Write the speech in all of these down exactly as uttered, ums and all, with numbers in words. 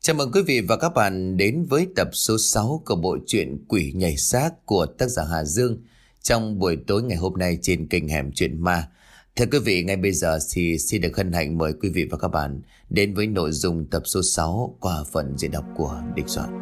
Chào mừng quý vị và các bạn đến với tập số sáu của bộ truyện Quỷ Nhảy Xác của tác giả Hà Dương trong buổi tối ngày hôm nay trên kênh Hẻm Chuyện Ma. Thưa quý vị, ngay bây giờ thì xin được hân hạnh mời quý vị và các bạn đến với nội dung tập số sáu qua phần diễn đọc của Địch Soạn.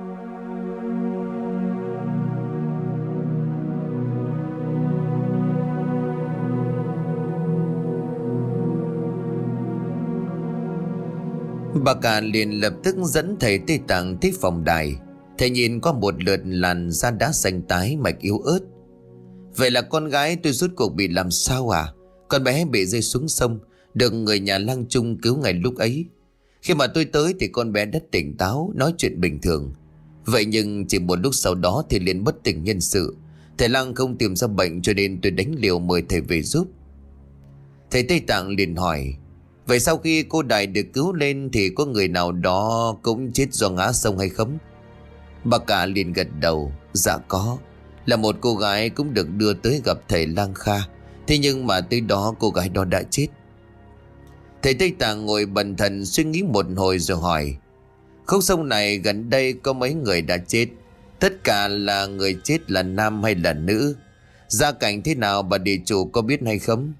Bà cả liền lập tức dẫn thầy Tây Tạng tới phòng đài. Thầy nhìn qua một lượt làn da đá xanh tái mạch yếu ớt. Vậy là con gái tôi rốt cuộc bị làm sao à? Con bé bị rơi xuống sông, được người nhà lang trung cứu ngay lúc ấy. Khi mà tôi tới thì con bé đã tỉnh táo, nói chuyện bình thường. Vậy nhưng chỉ một lúc sau đó thì liền bất tỉnh nhân sự. Thầy lang không tìm ra bệnh cho nên tôi đánh liều mời thầy về giúp. Thầy Tây Tạng liền hỏi: vậy sau khi cô Đài được cứu lên thì có người nào đó cũng chết do ngã sông hay không? Bà cả liền gật đầu: dạ có. Là một cô gái cũng được đưa tới gặp thầy Lang Kha. Thế nhưng mà tới đó cô gái đó đã chết. Thầy Tây Tạng ngồi bần thần suy nghĩ một hồi rồi hỏi: khúc sông này gần đây có mấy người đã chết? Tất cả là người chết là nam hay là nữ? Gia cảnh thế nào bà địa chủ có biết hay không?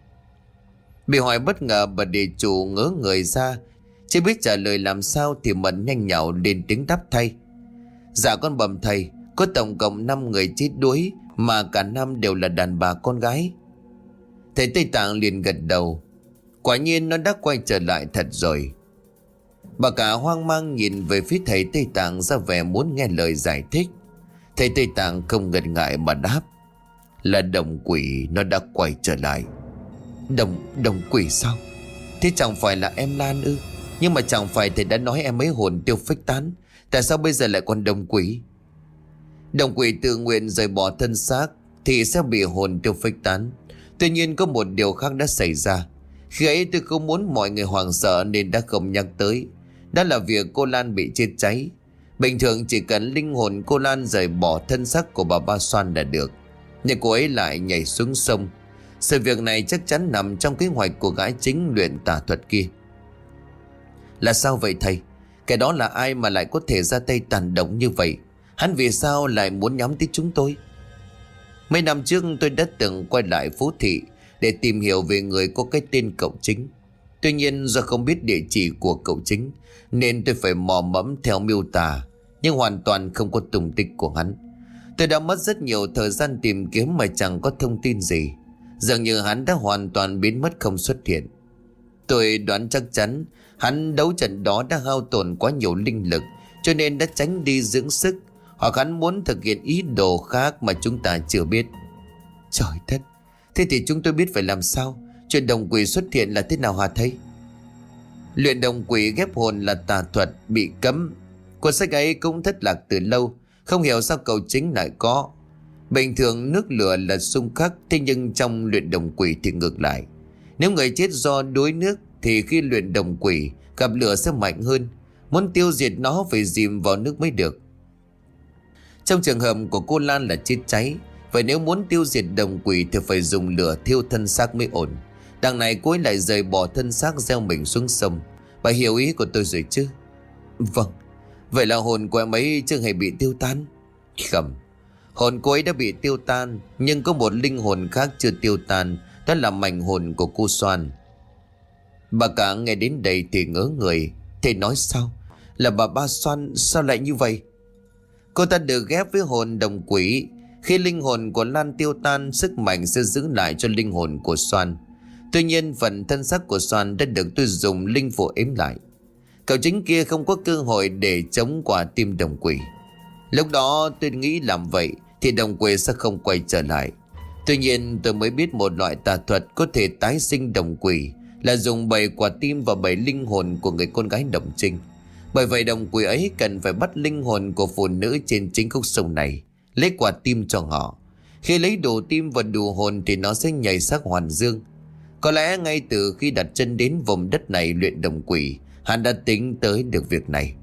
Bị hỏi bất ngờ, bà địa chủ ngớ người ra, chưa biết trả lời làm sao thì Mận nhanh nhảu lên tiếng đáp thay: dạ con bẩm thầy, có tổng cộng năm người chết đuối, mà cả năm đều là đàn bà con gái. Thầy Tây Tạng liền gật đầu: quả nhiên nó đã quay trở lại thật rồi. Bà cả hoang mang nhìn về phía thầy Tây Tạng ra vẻ muốn nghe lời giải thích. Thầy Tây Tạng không ngần ngại mà đáp: là đồng quỷ nó đã quay trở lại. Đồng, đồng quỷ sao? Thế chẳng phải là em Lan ư? Nhưng mà chẳng phải thầy đã nói em ấy hồn tiêu phách tán, tại sao bây giờ lại còn đồng quỷ? Đồng quỷ tự nguyện rời bỏ thân xác thì sẽ bị hồn tiêu phách tán. Tuy nhiên có một điều khác đã xảy ra. Khi ấy tôi không muốn mọi người hoảng sợ nên đã không nhắc tới. Đó là việc cô Lan bị chết cháy. Bình thường chỉ cần linh hồn cô Lan rời bỏ thân xác của bà Ba Xoan là được, nhưng cô ấy lại nhảy xuống sông. Sự việc này chắc chắn nằm trong kế hoạch của gái chính luyện tà thuật kia. Là sao vậy thầy? Cái đó là ai mà lại có thể ra tay tàn độc như vậy? Hắn vì sao lại muốn nhắm tới chúng tôi? Mấy năm trước tôi đã từng quay lại Phú Thị để tìm hiểu về người có cái tên Cậu Chính. Tuy nhiên do không biết địa chỉ của Cậu Chính nên tôi phải mò mẫm theo miêu tả, nhưng hoàn toàn không có tung tích của hắn. Tôi đã mất rất nhiều thời gian tìm kiếm mà chẳng có thông tin gì. Dường như hắn đã hoàn toàn biến mất không xuất hiện. Tôi đoán chắc chắn hắn đấu trận đó đã hao tổn quá nhiều linh lực, cho nên đã tránh đi dưỡng sức, hoặc hắn muốn thực hiện ý đồ khác mà chúng ta chưa biết. Trời đất! Thế thì chúng tôi biết phải làm sao? Chuyện đồng quỷ xuất hiện là thế nào hả thầy? Luyện đồng quỷ ghép hồn là tà thuật bị cấm. Cuốn sách ấy cũng thất lạc từ lâu, không hiểu sao Cậu Chính lại có. Bình thường nước lửa là xung khắc, thế nhưng trong luyện đồng quỷ thì ngược lại. Nếu người chết do đuối nước thì khi luyện đồng quỷ gặp lửa sẽ mạnh hơn. Muốn tiêu diệt nó phải dìm vào nước mới được. Trong trường hợp của cô Lan là chết cháy, vậy nếu muốn tiêu diệt đồng quỷ thì phải dùng lửa thiêu thân xác mới ổn. Đằng này cô ấy lại rời bỏ thân xác gieo mình xuống sông. Bà hiểu ý của tôi rồi chứ? Vâng. Vậy là hồn của em ấy chưa hề bị tiêu tan? Không. Hồn cô ấy đã bị tiêu tan, nhưng có một linh hồn khác chưa tiêu tan, đó là mảnh hồn của cô Xoan. Bà cả nghe đến đây thì ngớ người. Thầy nói sao? Là bà Ba Xoan sao lại như vậy? Cô ta được ghép với hồn đồng quỷ. Khi linh hồn của Lan tiêu tan, sức mạnh sẽ giữ lại cho linh hồn của Xoan. Tuy nhiên phần thân xác của Xoan đã được tôi dùng linh phù ếm lại. Cậu Chính kia không có cơ hội để chống quả tim đồng quỷ. Lúc đó tôi nghĩ làm vậy thì đồng quỷ sẽ không quay trở lại. Tuy nhiên tôi mới biết một loại tà thuật có thể tái sinh đồng quỷ là dùng bảy quả tim và bảy linh hồn của người con gái Đồng Trinh. Bởi vậy đồng quỷ ấy cần phải bắt linh hồn của phụ nữ trên chính khúc sông này, lấy quả tim cho họ. Khi lấy đủ tim và đủ hồn thì nó sẽ nhảy xác hoàn dương. Có lẽ ngay từ khi đặt chân đến vùng đất này luyện đồng quỷ, hắn đã tính tới được việc này.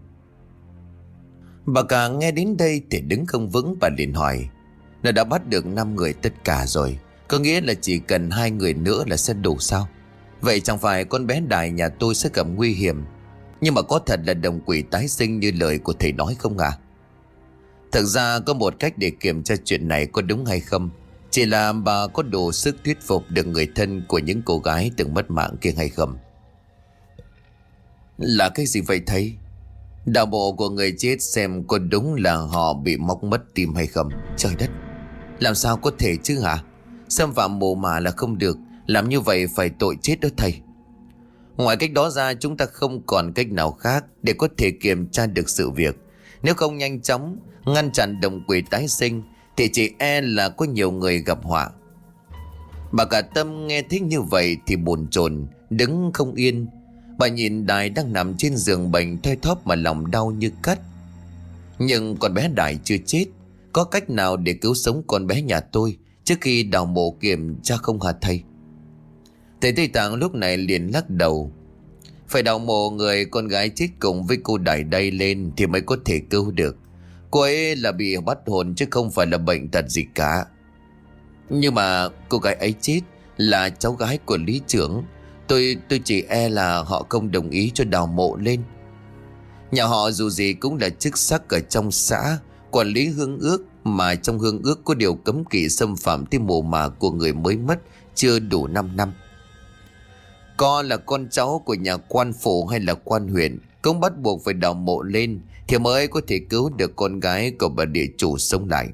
Bà cả nghe đến đây thì đứng không vững, bà liền hỏi: nó đã bắt được năm người tất cả rồi, có nghĩa là chỉ cần hai người nữa là sẽ đủ sao? Vậy chẳng phải con bé Đài nhà tôi sẽ gặp nguy hiểm? Nhưng mà có thật là đồng quỷ tái sinh như lời của thầy nói không à? Thực ra có một cách để kiểm tra chuyện này có đúng hay không. Chỉ là bà có đủ sức thuyết phục được người thân của những cô gái từng mất mạng kia hay không? Là cái gì vậy thầy? Đạo bộ của người chết xem có đúng là họ bị móc mất tim hay không? Trời đất, làm sao có thể chứ hả? Xâm phạm mồ mả là không được, làm như vậy phải tội chết đó thầy. Ngoài cách đó ra chúng ta không còn cách nào khác để có thể kiểm tra được sự việc. Nếu không nhanh chóng ngăn chặn đồng quỷ tái sinh thì chỉ e là có nhiều người gặp họa. Bà cả Tâm nghe thích như vậy thì bồn chồn đứng không yên. Bà nhìn Đài đang nằm trên giường bệnh thoi thóp mà lòng đau như cắt. Nhưng con bé Đài chưa chết. Có cách nào để cứu sống con bé nhà tôi trước khi đào mộ kiểm tra không hả thầy? Thầy Tây Tạng lúc này liền lắc đầu. Phải đào mộ người con gái chết cùng với cô Đài đây lên thì mới có thể cứu được. Cô ấy là bị bắt hồn chứ không phải là bệnh tật gì cả. Nhưng mà cô gái ấy chết là cháu gái của lý trưởng. Tôi tôi chỉ e là họ không đồng ý cho đào mộ lên. Nhà họ dù gì cũng là chức sắc ở trong xã, quản lý hương ước, mà trong hương ước có điều cấm kỵ xâm phạm tới mồ mả của người mới mất chưa đủ 5 năm. Có là con cháu của nhà quan phủ hay là quan huyện cũng bắt buộc phải đào mộ lên thì mới có thể cứu được con gái của bà địa chủ sống lại.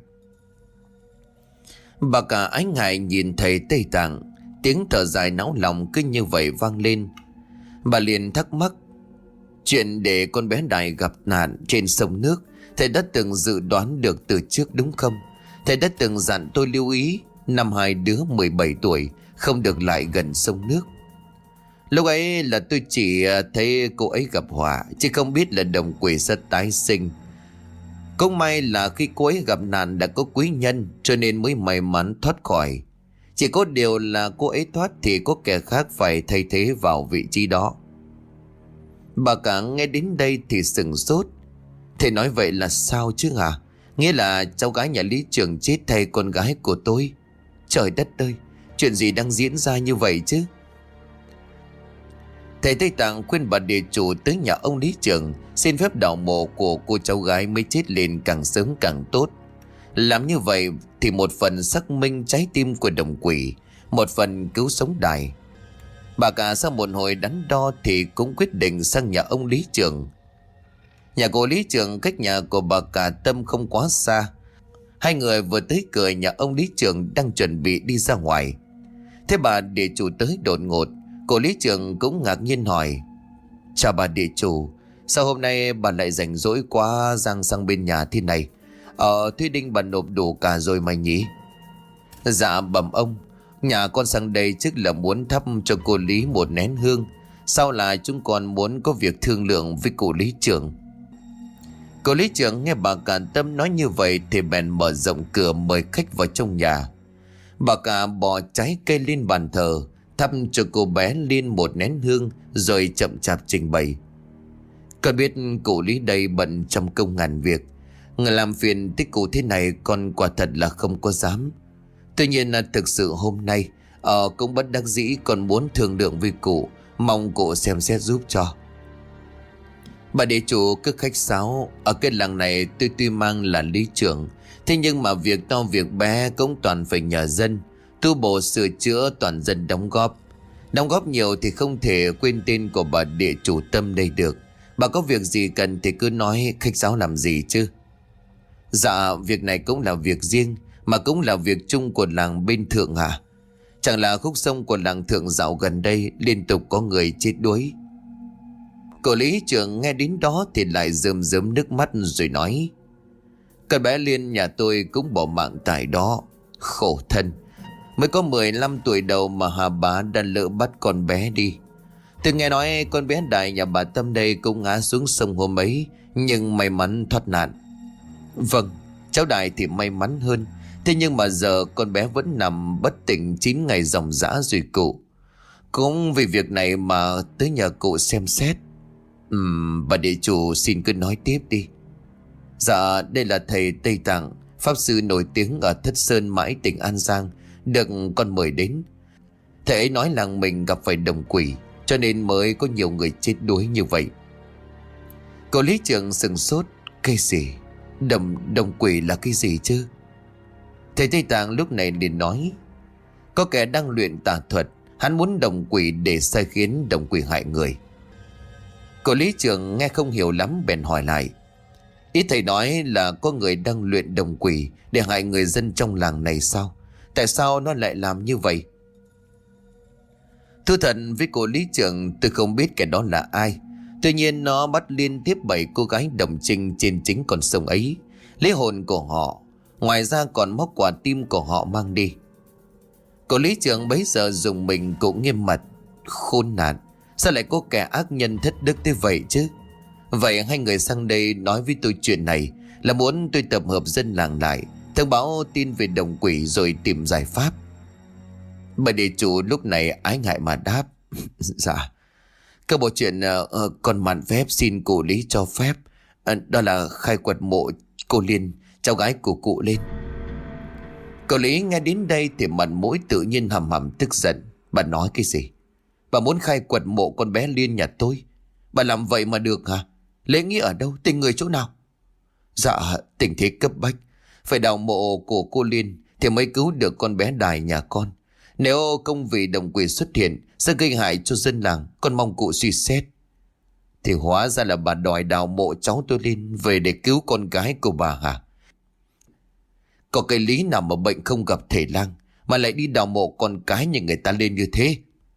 Bà cả ái ngại nhìn thầy Tây Tạng, tiếng thở dài náo lòng cứ như vậy vang lên. Bà liền thắc mắc, chuyện để con bé Đài gặp nạn trên sông nước thầy đã từng dự đoán được từ trước đúng không? Thầy đã từng dặn tôi lưu ý năm hai đứa mười bảy tuổi không được lại gần sông nước. Lúc ấy là tôi chỉ thấy cô ấy gặp họa, chứ không biết là đồng quỷ sẽ tái sinh. Cũng may là khi cô ấy gặp nạn đã có quý nhân, cho nên mới may mắn thoát khỏi. Chỉ có điều là cô ấy thoát thì có kẻ khác phải thay thế vào vị trí đó. Bà cả nghe đến đây thì sừng sốt. Thầy nói vậy là sao chứ hả? Nghĩa là cháu gái nhà lý trưởng chết thay con gái của tôi. Trời đất ơi, chuyện gì đang diễn ra như vậy chứ? Thầy Tây Tạng khuyên bà địa chủ tới nhà ông lý trưởng xin phép đào mộ của cô cháu gái mới chết lên càng sớm càng tốt. Làm như vậy thì một phần xác minh trái tim của đồng quỷ, một phần cứu sống Đài. Bà cả sau một hồi đắn đo thì cũng quyết định sang nhà ông lý trưởng. Nhà của lý trưởng cách nhà của bà cả Tâm không quá xa. Hai người vừa tới cửa nhà ông lý trưởng đang chuẩn bị đi ra ngoài. Thế bà địa chủ tới đột ngột. Cô lý trưởng cũng ngạc nhiên hỏi, chào bà địa chủ, sao hôm nay bà lại rảnh rỗi quá giang sang bên nhà thế này? Ờ Thúy Đinh bà nộp đủ cả rồi mà nhỉ? Dạ bẩm ông, nhà con sang đây trước là muốn thắp cho cô Lý một nén hương. Sau là chúng con muốn có việc thương lượng với cô lý trưởng. Cô lý trưởng nghe bà cả Tâm nói như vậy thì bèn mở rộng cửa mời khách vào trong nhà. Bà cả bỏ trái cây lên bàn thờ, thắp cho cô bé Liên một nén hương rồi chậm chạp trình bày. Con biết cụ Lý đây bận trăm công ngàn việc, người làm phiền tích cụ thế này con quả thật là không có dám. Tuy nhiên là thực sự hôm nay ờ, cũng bất đắc dĩ con muốn thương lượng với cụ, mong cụ xem xét giúp cho. Bà địa chủ cứ khách sáo, ở cái làng này tôi tuy mang là lý trưởng, thế nhưng mà việc to việc bé cũng toàn phải nhờ dân. Tu bổ sửa chữa toàn dân đóng góp. Đóng góp nhiều thì không thể quên tên của bà địa chủ Tâm đây được. Bà có việc gì cần thì cứ nói, khách sáo làm gì chứ? Dạ việc này cũng là việc riêng, mà cũng là việc chung của làng bên Thượng hả? Chẳng là khúc sông của làng Thượng dạo gần đây liên tục có người chết đuối. Cô lý trưởng nghe đến đó thì lại rơm rớm nước mắt rồi nói, con bé Liên nhà tôi cũng bỏ mạng tại đó. Khổ thân, mới có mười lăm tuổi đầu mà Hà Bá đã lỡ bắt con bé đi. Tôi nghe nói con bé Đại nhà bà Tâm đây cũng ngã xuống sông hôm ấy, nhưng may mắn thoát nạn. Vâng, cháu Đại thì may mắn hơn. Thế nhưng mà giờ con bé vẫn nằm bất tỉnh chín ngày ròng rã rồi cụ. Cũng vì việc này mà tới nhờ cụ xem xét. Ừm, bà địa chủ xin cứ nói tiếp đi. Dạ, đây là thầy Tây Tạng, pháp sư nổi tiếng ở Thất Sơn Mãi tỉnh An Giang, được con mời đến. Thầy ấy nói làng mình gặp phải đồng quỷ, cho nên mới có nhiều người chết đuối như vậy. Cậu lý trưởng sừng sốt. Cái gì? Đồng, đồng quỷ là cái gì chứ? Thầy Tây Tạng lúc này liền nói: có kẻ đang luyện tà thuật, hắn muốn đồng quỷ để sai khiến đồng quỷ hại người. Cậu lý trưởng nghe không hiểu lắm bèn hỏi lại: ý thầy nói là có người đang luyện đồng quỷ để hại người dân trong làng này sao? Tại sao nó lại làm như vậy? Thưa thật với cô lý trưởng, tôi không biết kẻ đó là ai. Tuy nhiên nó bắt liên tiếp bảy cô gái đồng trinh trên chính con sông ấy, lấy hồn của họ, ngoài ra còn móc quả tim của họ mang đi. Cô lý trưởng bấy giờ dùng mình cũng nghiêm mặt. Khốn nạn, sao lại có kẻ ác nhân thất đức thế vậy chứ? Vậy hai người sang đây nói với tôi chuyện này là muốn tôi tập hợp dân làng lại, thông báo tin về đồng quỷ rồi tìm giải pháp. Bà địa chủ lúc này ái ngại mà đáp: dạ, các bộ chuyện uh, uh, còn mạn phép xin cụ lý cho phép, uh, đó là khai quật mộ cô Liên, cháu gái của cụ lên. Cậu lý nghe đến đây thì mặt mũi tự nhiên hầm hầm tức giận. Bà nói cái gì? Bà muốn khai quật mộ con bé Liên nhà tôi? Bà làm vậy mà được hả? Lễ nghĩa ở đâu? Tình người chỗ nào? Dạ, tình thế cấp bách, phải đào mộ của cô Liên thì mới cứu được con bé Đài nhà con. Nếu công vị đồng quỷ xuất hiện sẽ gây hại cho dân làng, con mong cụ suy xét. Thì hóa ra là bà đòi đào mộ cháu tôi Liên về để cứu con gái của bà hả? Có cái lý nào mà bệnh không gặp thể lang mà lại đi đào mộ con cái như người ta lên như thế?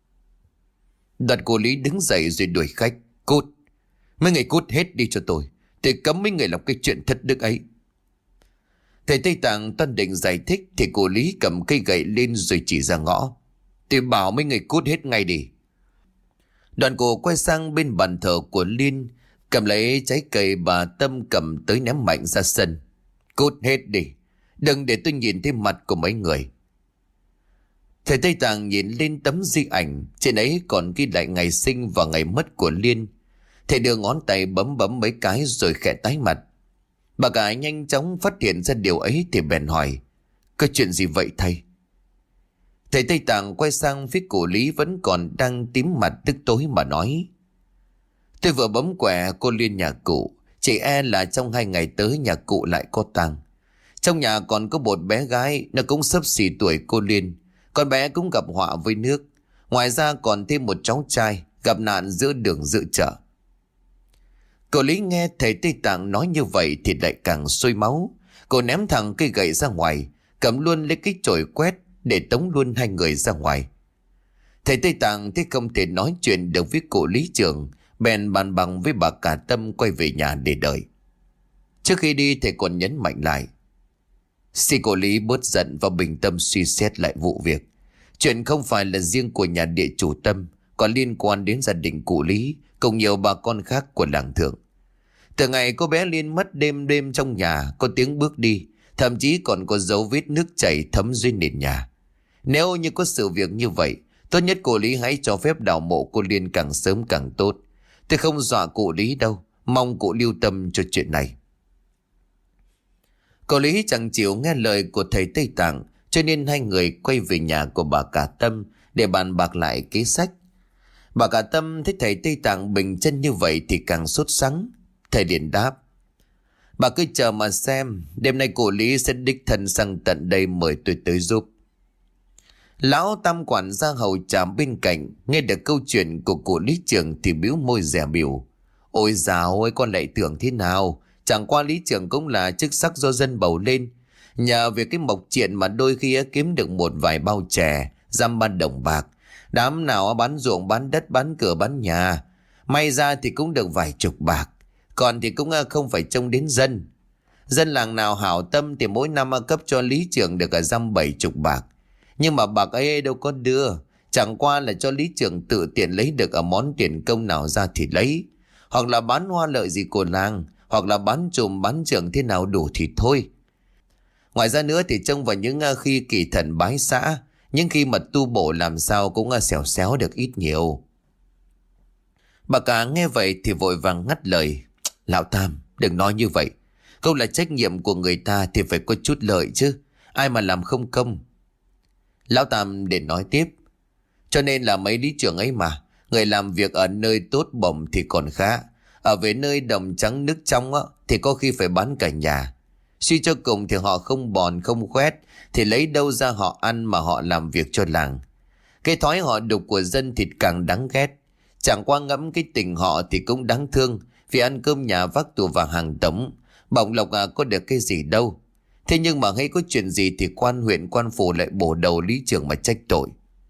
Đoạn cô Lý đứng dậy rồi đuổi khách: cút, mấy người cút hết đi cho tôi, tôi cấm mấy người làm cái chuyện thất đức ấy. Thầy Tây Tạng toan định giải thích thì cô Lý cầm cây gậy lên rồi chỉ ra ngõ: tôi bảo mấy người cút hết ngay đi. Đoạn cô quay sang bên bàn thờ của Liên, cầm lấy trái cây bà Tâm cầm tới ném mạnh ra sân: cút hết đi, đừng để tôi nhìn thấy mặt của mấy người. Thầy Tây Tạng nhìn lên tấm di ảnh, trên ấy còn ghi lại ngày sinh và ngày mất của Liên. Thầy đưa ngón tay bấm bấm mấy cái rồi khẽ tái mặt. Bà cả nhanh chóng phát hiện ra điều ấy thì bèn hỏi: có chuyện gì vậy thầy? Thầy Tây Tạng quay sang phía cụ Lý vẫn còn đang tím mặt tức tối mà nói: tôi vừa bấm quẻ cô Liên nhà cụ, chỉ e là trong hai ngày tới nhà cụ lại có tang. Trong nhà còn có một bé gái, nó cũng xấp xỉ tuổi cô Liên. Con bé cũng gặp họa với nước. Ngoài ra còn thêm một cháu trai gặp nạn giữa đường dự chợ. Cậu Lý nghe thầy Tây Tạng nói như vậy thì lại càng sôi máu. Cô ném thẳng cây gậy ra ngoài, cầm luôn lấy cái chổi quét để tống luôn hai người ra ngoài. Thầy Tây Tạng thấy không thể nói chuyện được với cụ lý trưởng, bèn bàn bằng với bà cả Tâm quay về nhà để đợi. Trước khi đi thầy còn nhấn mạnh lại: xin cô Lý bớt giận và bình tâm suy xét lại vụ việc. Chuyện không phải là riêng của nhà địa chủ Tâm, còn liên quan đến gia đình cụ Lý cùng nhiều bà con khác của làng Thượng. Từ ngày cô bé Liên mất, đêm đêm trong nhà có tiếng bước đi, thậm chí còn có dấu vết nước chảy thấm dưới nền nhà. Nếu như có sự việc như vậy, tốt nhất cô Lý hãy cho phép đào mộ cô Liên càng sớm càng tốt. Tôi không dọa cụ Lý đâu, mong cụ lưu tâm cho chuyện này. Cậu Lý chẳng chịu nghe lời của thầy Tây Tạng, cho nên hai người quay về nhà của bà cả Tâm để bàn bạc lại kế sách. Bà cả Tâm thấy thầy Tây Tạng bình chân như vậy thì càng sốt sắng. Thầy liền đáp: bà cứ chờ mà xem, đêm nay cụ Lý sẽ đích thân sang tận đây mời tôi tới giúp. Lão Tam quản gia hầu tràm bên cạnh nghe được câu chuyện của cụ Lý trưởng thì bĩu môi dè bỉu: ôi dào ơi, con lại tưởng thế nào? Chẳng qua Lý trưởng cũng là chức sắc do dân bầu lên. Nhờ việc cái mộc triện mà đôi khi kiếm được một vài bao chè, dăm ba đồng bạc. Đám nào bán ruộng, bán đất, bán cửa, bán nhà, may ra thì cũng được vài chục bạc. Còn thì cũng không phải trông đến dân. Dân làng nào hảo tâm thì mỗi năm cấp cho Lý trưởng được cả dăm bảy chục bạc. Nhưng mà bạc ấy đâu có đưa, chẳng qua là cho Lý trưởng tự tiện lấy được ở món tiền công nào ra thì lấy. Hoặc là bán hoa lợi gì của làng, hoặc là bán trùm bán trưởng thế nào đủ thì thôi. Ngoài ra nữa thì trông vào những khi kỳ thần bái xã, nhưng khi mà tu bổ làm sao cũng xẻo xéo được ít nhiều. Bà cả nghe vậy thì vội vàng ngắt lời: lão Tam, đừng nói như vậy. Câu là trách nhiệm của người ta thì phải có chút lợi chứ, ai mà làm không công. Lão Tam để nói tiếp: cho nên là mấy lý trưởng ấy mà, người làm việc ở nơi tốt bổng thì còn khá, Ở về nơi đồng trắng nước trong á, thì có khi phải bán cả nhà. Suy cho cùng thì họ không bòn không khoét, thì lấy đâu ra họ ăn mà họ làm việc cho làng. Cái thói họ đục của dân thì càng đáng ghét. Chẳng qua ngẫm cái tình họ thì cũng đáng thương, vì ăn cơm nhà vác tù và hàng tống. Bổng lộc à có được cái gì đâu. Thế nhưng mà hay có chuyện gì thì quan huyện quan phủ lại bổ đầu lý trưởng mà trách tội.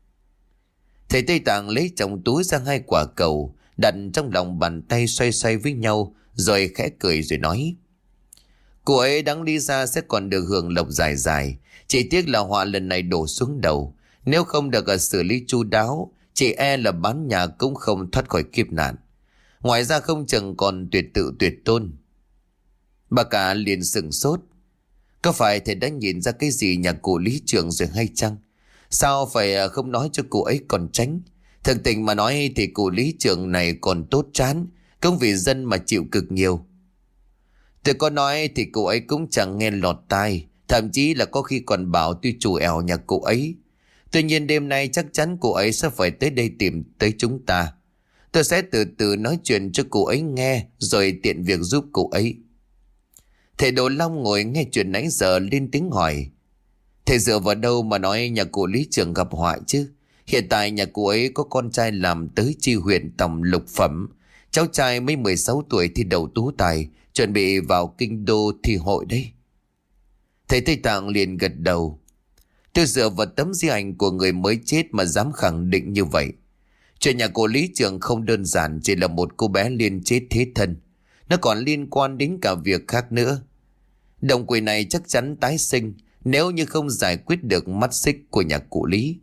Thầy Tây Tạng lấy trong túi ra hai quả cầu, đặt trong lòng bàn tay xoay xoay với nhau, rồi khẽ cười rồi nói: Cô ấy đáng đi ra sẽ còn được hưởng lộc dài dài, chỉ tiếc là họa lần này đổ xuống đầu. Nếu không được xử lý chu đáo, chị e là bán nhà cũng không thoát khỏi kiếp nạn. Ngoài ra không chừng còn tuyệt tự tuyệt tôn. Bà cả liền sửng sốt. Có phải thầy đã nhìn ra cái gì nhà cụ lý trưởng rồi hay chăng? Sao phải không nói cho cụ ấy còn tránh? Thực tình mà nói thì cụ lý trưởng này còn tốt chán, cũng vì dân mà chịu cực nhiều. Tôi có nói thì cụ ấy cũng chẳng nghe lọt tai, thậm chí là có khi còn bảo tôi chủ ẻo nhà cụ ấy. Tuy nhiên đêm nay chắc chắn cụ ấy sẽ phải tới đây tìm tới chúng ta. Tôi sẽ từ từ nói chuyện cho cụ ấy nghe, rồi tiện việc giúp cụ ấy. Thầy Đồ Long ngồi nghe chuyện nãy giờ lên tiếng hỏi: Thầy dựa vào đâu mà nói nhà cụ lý trưởng gặp họa chứ? Hiện tại nhà cụ ấy có con trai làm tới chi huyện tầm lục phẩm. Cháu trai mới mười sáu tuổi thi đậu tú tài, chuẩn bị vào kinh đô thi hội đấy. Thầy Tây Tạng liền gật đầu. Tôi dựa vào tấm di ảnh của người mới chết mà dám khẳng định như vậy. Chuyện nhà của lý trưởng không đơn giản chỉ là một cô bé liên chết thế thân. Nó còn liên quan đến cả việc khác nữa. Đồng quỷ này chắc chắn tái sinh nếu như không giải quyết được mắt xích của nhà cụ Lý.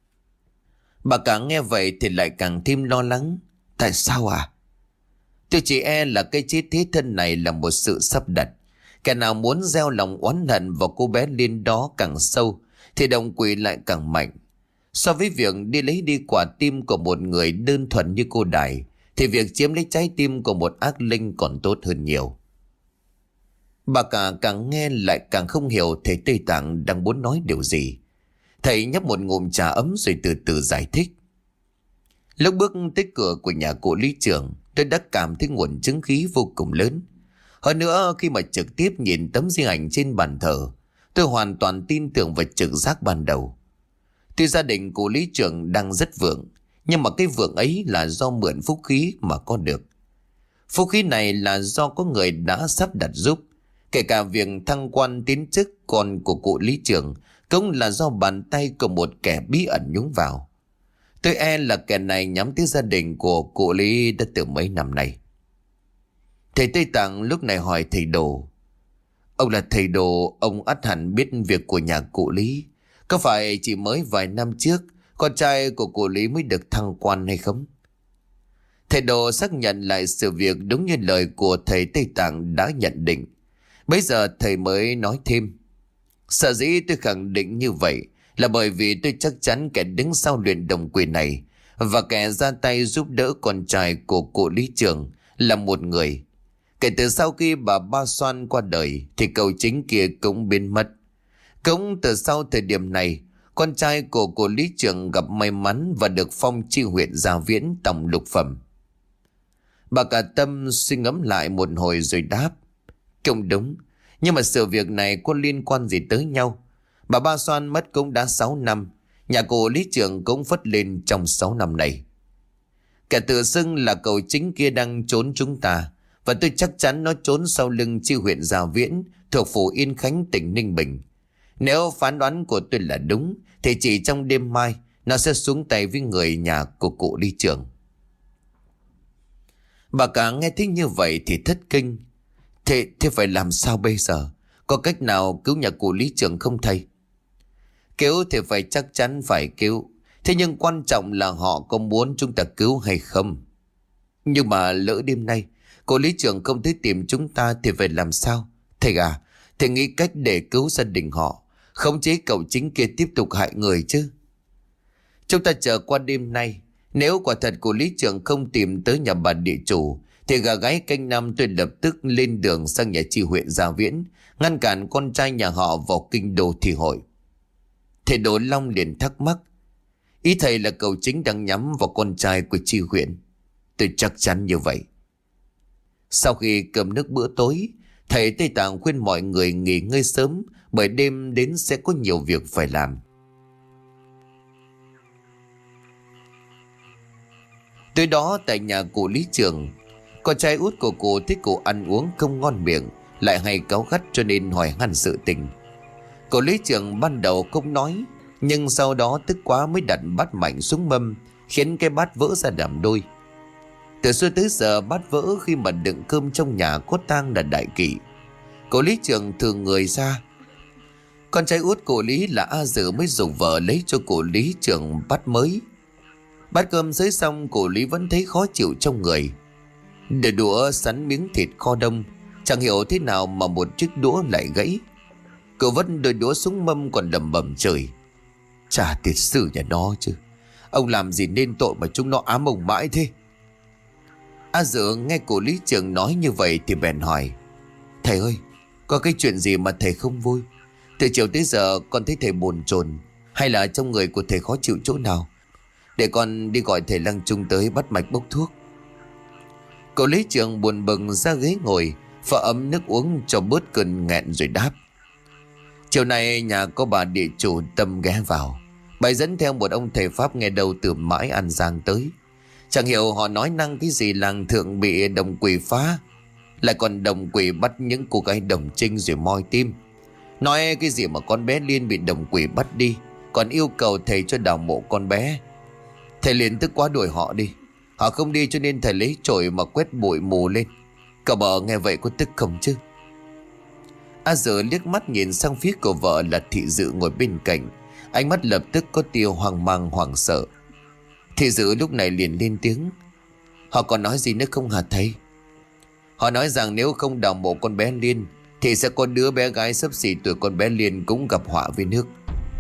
Bà cả nghe vậy thì lại càng thêm lo lắng. Tại sao à? Tôi chỉ e là cái chết thế thân này là một sự sắp đặt. Kẻ nào muốn gieo lòng oán hận vào cô bé Liên đó càng sâu, thì đồng quỷ lại càng mạnh. So với việc đi lấy đi quả tim của một người đơn thuần như cô Đài, thì việc chiếm lấy trái tim của một ác linh còn tốt hơn nhiều. Bà cả càng nghe lại càng không hiểu thầy Tây Tạng đang muốn nói điều gì. Thầy nhấp một ngụm trà ấm rồi từ từ giải thích. Lúc bước tới cửa của nhà cụ lý trưởng, tôi đã cảm thấy nguồn chứng khí vô cùng lớn. Hơn nữa khi mà trực tiếp nhìn tấm di ảnh trên bàn thờ, tôi hoàn toàn tin tưởng vào trực giác ban đầu. Tuy gia đình cụ lý trưởng đang rất vượng, nhưng mà cái vượng ấy là do mượn phúc khí mà có được. Phúc khí này là do có người đã sắp đặt giúp. Kể cả việc thăng quan tiến chức con của cụ lý trưởng cũng là do bàn tay của một kẻ bí ẩn nhúng vào. Tôi e là kẻ này nhắm tới gia đình của cụ Lý đã từ mấy năm nay. Thầy Tây Tạng lúc này hỏi thầy Đồ: Ông là thầy Đồ, ông ắt hẳn biết việc của nhà cụ Lý. Có phải chỉ mới vài năm trước con trai của cụ Lý mới được thăng quan hay không? Thầy Đồ xác nhận lại sự việc đúng như lời của thầy Tây Tạng đã nhận định. Bây giờ thầy mới nói thêm: Sở dĩ tôi khẳng định như vậy là bởi vì tôi chắc chắn kẻ đứng sau luyện đồng quỷ này và kẻ ra tay giúp đỡ con trai của cụ lý trưởng là một người. Kể từ sau khi bà Ba Xoan qua đời thì cậu chính kia cũng biến mất. Cũng từ sau thời điểm này, con trai của cụ lý trưởng gặp may mắn và được phong chi huyện Gia Viễn tổng lục phẩm. Bà cả Tâm suy ngẫm lại một hồi rồi đáp: Cũng đúng, nhưng mà sự việc này có liên quan gì tới nhau? Bà Ba Xoan mất cũng đã sáu năm, nhà cụ lý trưởng cũng phất lên trong sáu năm này. Kẻ tự xưng là cậu chính kia đang trốn chúng ta, và tôi chắc chắn nó trốn sau lưng chi huyện Gia Viễn thuộc phủ Yên Khánh tỉnh Ninh Bình. Nếu phán đoán của tôi là đúng thì chỉ trong đêm mai nó sẽ xuống tay với người nhà của cụ lý trưởng. Bà cả nghe thấy như vậy thì thất kinh. Thế, thế phải làm sao bây giờ? Có cách nào cứu nhà cụ lý trưởng không thầy? Cứu thì phải chắc chắn phải cứu. Thế nhưng quan trọng là họ có muốn chúng ta cứu hay không? Nhưng mà lỡ đêm nay cụ lý trưởng không thấy tìm chúng ta thì phải làm sao? Thầy à, thầy nghĩ cách để cứu gia đình họ, khống chế cậu chính kia tiếp tục hại người chứ. Chúng ta chờ qua đêm nay. Nếu quả thật cụ lý trưởng không tìm tới nhà bà địa chủ thì gà gái canh năm tôi lập tức lên đường sang nhà chi huyện Gia Viễn, ngăn cản con trai nhà họ vào kinh đô thi hội. Thầy Đồ Long liền thắc mắc: Ý thầy là cậu chính đang nhắm vào con trai của chi huyện? Tôi chắc chắn như vậy. Sau khi cơm nước bữa tối, thầy Tây Tạng khuyên mọi người nghỉ ngơi sớm, bởi đêm đến sẽ có nhiều việc phải làm. Tối đó tại nhà cụ Lý Trường, con trai út của cụ thích cụ ăn uống không ngon miệng, lại hay cáu gắt cho nên hỏi han sự tình. Cụ Lý Trường ban đầu không nói, nhưng sau đó tức quá mới đặt bát mạnh xuống mâm, khiến cái bát vỡ ra làm đôi. Từ xưa tới giờ bát vỡ khi mà đựng cơm trong nhà có tang là đại kỵ. Cụ Lý Trường thường người ra. Con trai út cụ Lý là A Dự mới dùng vợ lấy cho cụ Lý Trường bát mới. Bát cơm xới xong, cụ Lý vẫn thấy khó chịu trong người. Để đũa sắn miếng thịt kho đông, chẳng hiểu thế nào mà một chiếc đũa lại gãy. Cậu vất đôi đũa xuống mâm còn lẩm bẩm chửi: "Chả tiệt sử nhà nó chứ, ông làm gì nên tội mà chúng nó ám ông mãi thế." A Dự nghe cụ Lý Trường nói như vậy thì bèn hỏi: "Thầy ơi, có cái chuyện gì mà thầy không vui? Từ chiều tới giờ con thấy thầy bồn chồn, hay là trong người của thầy khó chịu chỗ nào? Để con đi gọi thầy Lăng Trung tới bắt mạch bốc thuốc." Cậu Lý Trường buồn bừng ra ghế ngồi, pha ấm nước uống cho bớt cơn nghẹn rồi đáp: "Chiều nay nhà có bà địa chủ Tâm ghé vào. Bà dẫn theo một ông thầy Pháp nghe đầu từ mãi An Giang tới. Chẳng hiểu họ nói năng cái gì làng thượng bị đồng quỷ phá, lại còn đồng quỷ bắt những cô gái đồng trinh rồi moi tim. Nói cái gì mà con bé Liên bị đồng quỷ bắt đi, còn yêu cầu thầy cho đào mộ con bé. Thầy liền tức quá đuổi họ đi. Họ không đi cho nên thầy lấy chổi mà quét bụi mù lên. Cậu vợ nghe vậy có tức không chứ?" A Dự liếc mắt nhìn sang phía của vợ là Thị Dự ngồi bên cạnh, ánh mắt lập tức có tia hoang mang hoảng sợ. Thị Dự lúc này liền lên tiếng: "Họ còn nói gì nữa không hả thầy?" "Họ nói rằng nếu không đào mộ con bé Liên thì sẽ có đứa bé gái xấp xỉ tuổi con bé Liên cũng gặp họa với nước."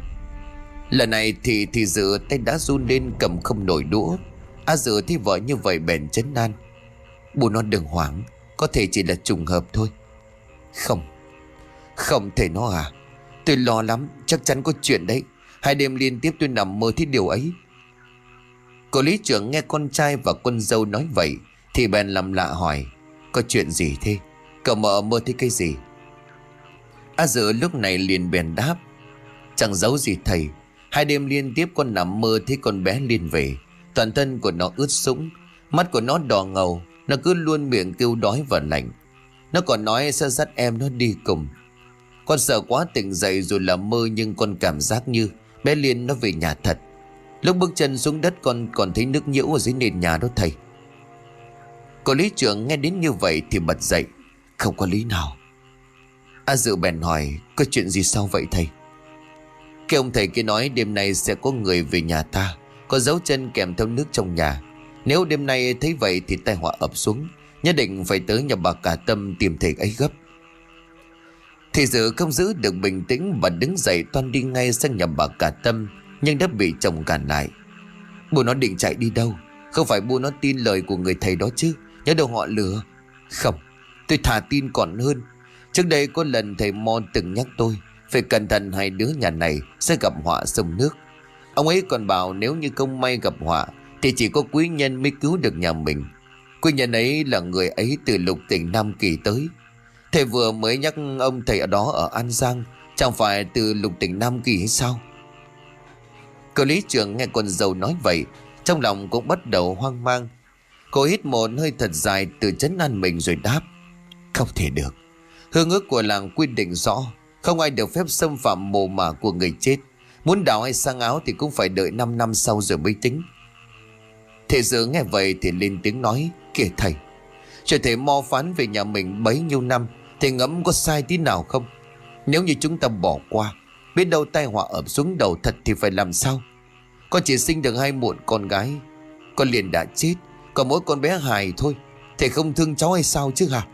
Lần này thì Thị Dự tay đã run lên cầm không nổi đũa. A Dự thấy vợ như vậy bèn trấn an: "Bố nó đừng hoảng, có thể chỉ là trùng hợp thôi." "Không, không thể nó à? Tôi lo lắm, chắc chắn có chuyện đấy. Hai đêm liên tiếp tôi nằm mơ thấy điều ấy." Cô Lý Trưởng nghe con trai và con dâu nói vậy thì bèn làm lạ hỏi: "Có chuyện gì thế? Cậu mợ mơ thấy cái gì?" A Dự lúc này liền bèn đáp: "Chẳng giấu gì thầy. Hai đêm liên tiếp con nằm mơ thấy con bé Liên về. Toàn thân của nó ướt sũng, mắt của nó đỏ ngầu, nó cứ luôn miệng kêu đói và lạnh. Nó còn nói sẽ dắt em nó đi cùng. Con sợ quá tỉnh dậy rồi là mơ, nhưng con cảm giác như bé Liên nó về nhà thật. Lúc bước chân xuống đất con còn thấy nước nhiễu ở dưới nền nhà đó thầy." Cô Lý Trưởng nghe đến như vậy thì bật dậy: "Không có lý nào." A Dự bèn hỏi: "Có chuyện gì sao vậy thầy?" "Cái ông thầy kia nói đêm nay sẽ có người về nhà ta, có dấu chân kèm theo nước trong nhà. Nếu đêm nay thấy vậy thì tai họa ập xuống, nhất định phải tới nhà bà Cả Tâm tìm thầy ấy gấp." Thì Dự không giữ được bình tĩnh và đứng dậy toan đi ngay sang nhà bà Cả Tâm, nhưng đã bị chồng cản lại. "Bố nó định chạy đi đâu? Không phải bố nó tin lời của người thầy đó chứ? Nhớ đâu họ lừa." "Không, tôi thà tin còn hơn. Trước đây có lần thầy Mo từng nhắc tôi phải cẩn thận, hai đứa nhà này sẽ gặp họa sông nước. Ông ấy còn bảo nếu như không may gặp họa thì chỉ có quý nhân mới cứu được nhà mình. Quý nhân ấy là người ấy từ lục tỉnh Nam Kỳ tới. Thầy vừa mới nhắc ông thầy ở đó ở An Giang, chẳng phải từ lục tỉnh Nam Kỳ hay sao?" Cô Lý Trường nghe con dâu nói vậy, trong lòng cũng bắt đầu hoang mang. Cô hít một hơi thật dài từ trấn an mình rồi đáp: "Không thể được. Hương ước của làng quy định rõ, không ai được phép xâm phạm mồ mả của người chết. Muốn đào hay sang áo thì cũng phải đợi 5 năm sau rồi mới tính." Thầy Dự nghe vậy thì lên tiếng nói: "Kìa thầy, cho thầy Mo phán về nhà mình bấy nhiêu năm, thầy ngẫm có sai tí nào không? Nếu như chúng ta bỏ qua, biết đâu tai họa ập xuống đầu thật thì phải làm sao? Con chỉ sinh được hai muộn con gái, con liền đã chết, còn mỗi con bé hài thôi. Thầy không thương cháu hay sao chứ hả?"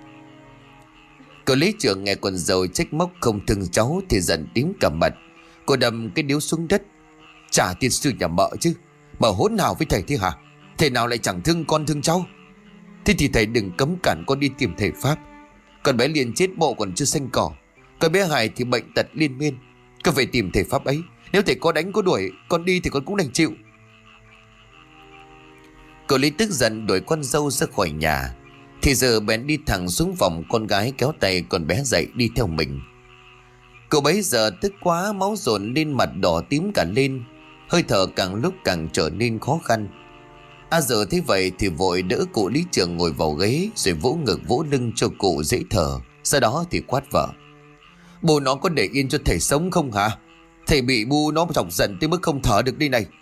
Cô Lý Trưởng nghe con dâu trách móc không thương cháu thì giận tím cả mặt. Cô đâm cái điếu xuống đất: "Chả tiên sư nhà mợ chứ, mà hỗn nào với thầy thế hả? Thầy nào lại chẳng thương con thương cháu? Thế thì thầy đừng cấm cản con đi tìm thầy Pháp. Con bé Liên chết bộ còn chưa xanh cỏ, con bé Hải thì bệnh tật liên miên. Con phải tìm thầy Pháp ấy. Nếu thầy có đánh có đuổi con đi thì con cũng đành chịu." Cô Lý tức giận đuổi con dâu ra khỏi nhà. Thì giờ bèn đi thẳng xuống phòng con gái, kéo tay con bé dậy đi theo mình. Cậu bấy giờ tức quá, máu dồn lên mặt, đỏ tím cả lên, hơi thở càng lúc càng trở nên khó khăn. A Giờ thấy vậy thì vội đỡ cụ lý trường ngồi vào ghế, rồi vỗ ngực vỗ lưng cho cụ dễ thở. Sau đó thì quát vợ: "Bố nó có để yên cho thầy sống không hả? Thầy bị bu nó chọc giận tới mức không thở được đi này."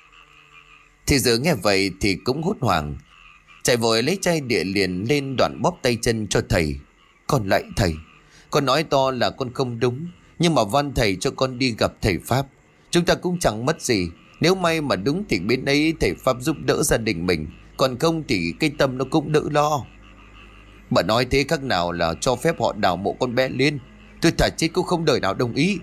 Thì Giờ nghe vậy thì cũng hốt hoảng, chạy vội lấy chai địa liền lên, đoạn bóp tay chân cho thầy. "Con lạy thầy, con nói to là con không đúng, nhưng mà van thầy cho con đi gặp thầy Pháp. Chúng ta cũng chẳng mất gì. Nếu may mà đúng thì bên ấy thầy Pháp giúp đỡ gia đình mình, còn không thì cái tâm nó cũng đỡ lo." "Bà nói thế khác nào là cho phép họ đào mộ con bé Liên. Tôi thà chết cũng không đời nào đồng ý."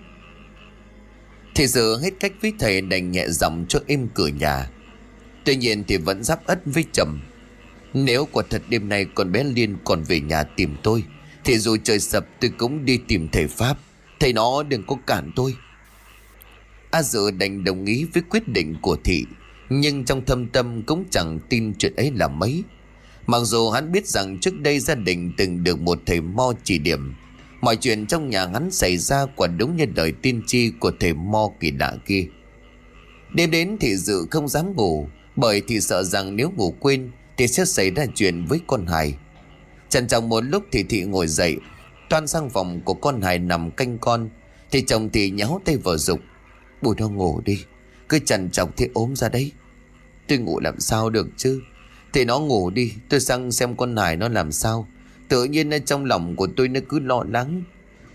Thì Giờ hết cách với thầy, đành nhẹ giọng cho êm cửa nhà. Tuy nhiên thì vẫn giáp ất với chồng: "Nếu quả thật đêm nay con bé Liên còn về nhà tìm tôi, thì dù trời sập tôi cũng đi tìm thầy Pháp. Thầy nó đừng có cản tôi." A Dự đành đồng ý với quyết định của Thị, nhưng trong thâm tâm cũng chẳng tin chuyện ấy là mấy. Mặc dù hắn biết rằng trước đây gia đình từng được một thầy mo chỉ điểm, mọi chuyện trong nhà hắn xảy ra quả đúng như lời tiên tri của thầy mo kỳ lạ kia. Đêm đến Thị Dự không dám ngủ, bởi Thị sợ rằng nếu ngủ quên thì sẽ xảy ra chuyện với con Hải. Chần chừ một lúc thì Thị ngồi dậy, toan sang phòng của con Hải nằm canh con, thì chồng Thị nhéo tay vào giục: "Bố nó ngủ đi, cứ chằn chọc thì ốm ra đấy." "Tôi ngủ làm sao được chứ? Thì nó ngủ đi, tôi sang xem con Hải nó làm sao. Tự nhiên ở trong lòng của tôi nó cứ lo lắng."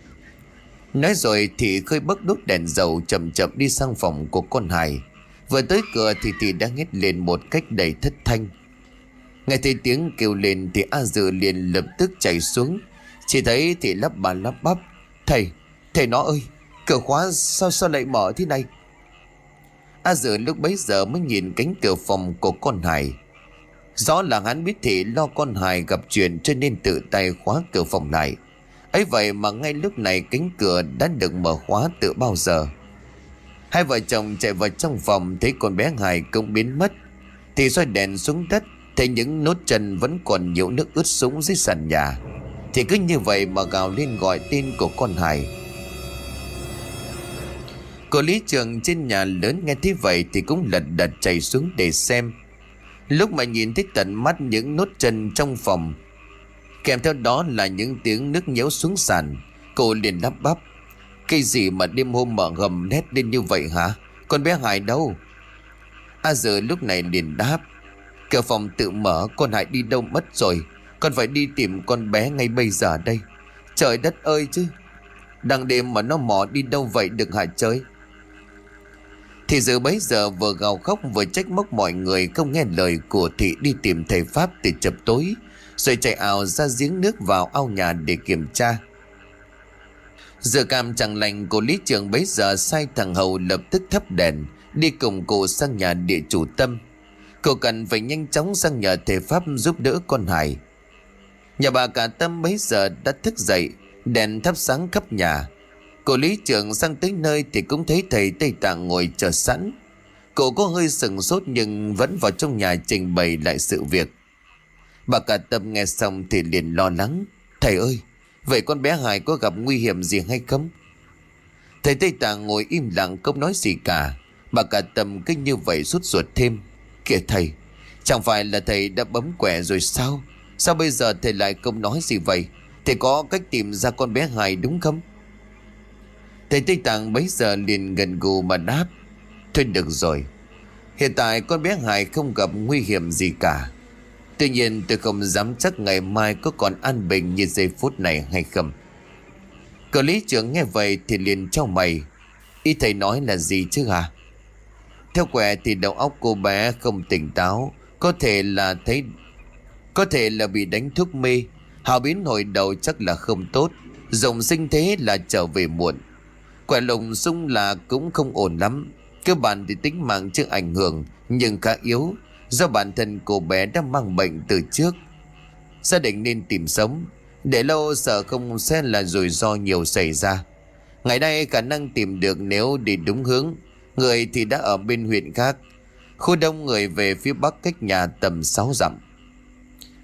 Nói rồi thì khơi bấc đốt đèn dầu, chậm chậm đi sang phòng của con Hải. Vừa tới cửa thì Thị đã hét lên một cách đầy thất thanh. Nghe thấy tiếng kêu lên thì A Dự liền lập tức chạy xuống. Chỉ thấy Thị lắp bà lắp bắp: "Thầy, thầy nó ơi, cửa khóa sao sao lại mở thế này?" A Dự lúc bấy giờ mới nhìn cánh cửa phòng của con Hải. Rõ là hắn biết Thị lo con Hải gặp chuyện cho nên tự tay khóa cửa phòng lại. Ấy vậy mà ngay lúc này cánh cửa đã được mở khóa từ bao giờ. Hai vợ chồng chạy vào trong phòng, thấy con bé Hải cũng biến mất. Thì soi đèn xuống đất, thấy những nốt chân vẫn còn nhiều nước ướt sũng dưới sàn nhà. Thì cứ như vậy mà gào lên gọi tên của con Hải. Cô lý trường trên nhà lớn nghe thấy vậy thì cũng lật đật chạy xuống để xem. Lúc mà nhìn thấy tận mắt những nốt chân trong phòng, kèm theo đó là những tiếng nước nhếu xuống sàn, cô liền lắp bắp: "Cái gì mà đêm hôm mở gầm hét lên như vậy hả? Con bé Hải đâu?" A Dự lúc này liền đáp: "Cửa phòng tự mở, con Hải đi đâu mất rồi. Con phải đi tìm con bé ngay bây giờ đây. Trời đất ơi chứ, đằng đêm mà nó mò đi đâu vậy được hả trời?" Thì Dự bấy giờ vừa gào khóc vừa trách móc mọi người không nghe lời của Thị đi tìm thầy Pháp từ chập tối, rồi chạy ào ra giếng nước vào ao nhà để kiểm tra. Giờ cảm chẳng lành, cô lý trường bấy giờ sai thằng Hầu lập tức thắp đèn đi cùng cô sang nhà địa chủ Tâm. Cô cần phải nhanh chóng sang nhờ thầy Pháp giúp đỡ con Hải. Nhà bà cả Tâm bấy giờ đã thức dậy, đèn thắp sáng khắp nhà. Cô lý trường sang tới nơi thì cũng thấy thầy Tây Tạng ngồi chờ sẵn. Cô có hơi sừng sốt nhưng vẫn vào trong nhà trình bày lại sự việc. Bà cả Tâm nghe xong thì liền lo lắng: "Thầy ơi, vậy con bé Hải có gặp nguy hiểm gì hay không?" Thầy Tây Tạng ngồi im lặng không nói gì cả. Bà cả Tâm cứ như vậy sốt ruột thêm: "Kìa thầy, chẳng phải là thầy đã bấm quẻ rồi sao? Sao bây giờ thầy lại không nói gì vậy? Thầy có cách tìm ra con bé Hải đúng không?" Thầy Tây Tạng bấy giờ liền gần gù mà đáp: "Thôi được rồi, hiện tại con bé Hải không gặp nguy hiểm gì cả. Tuy nhiên tôi không dám chắc ngày mai có còn an bình như giây phút này hay không." Cậu lý trưởng nghe vậy thì liền chau mày: "Ý thầy nói là gì chứ hả?" Theo quẻ thì đầu óc cô bé không tỉnh táo, có thể là thấy có thể là bị đánh thuốc mê. Hào biến hồi đầu chắc là không tốt, dùng sinh thế là trở về muộn. Quẻ lùng xung là cũng không ổn lắm. Cơ bản thì tính mạng chưa ảnh hưởng nhưng khá yếu, do bản thân cô bé đã mang bệnh từ trước. Gia đình nên tìm sống, để lâu sợ không sẽ là rủi ro nhiều xảy ra. Ngày nay khả năng tìm được nếu đi đúng hướng. Người thì đã ở bên huyện khác, khu đông người về phía bắc cách nhà tầm sáu dặm.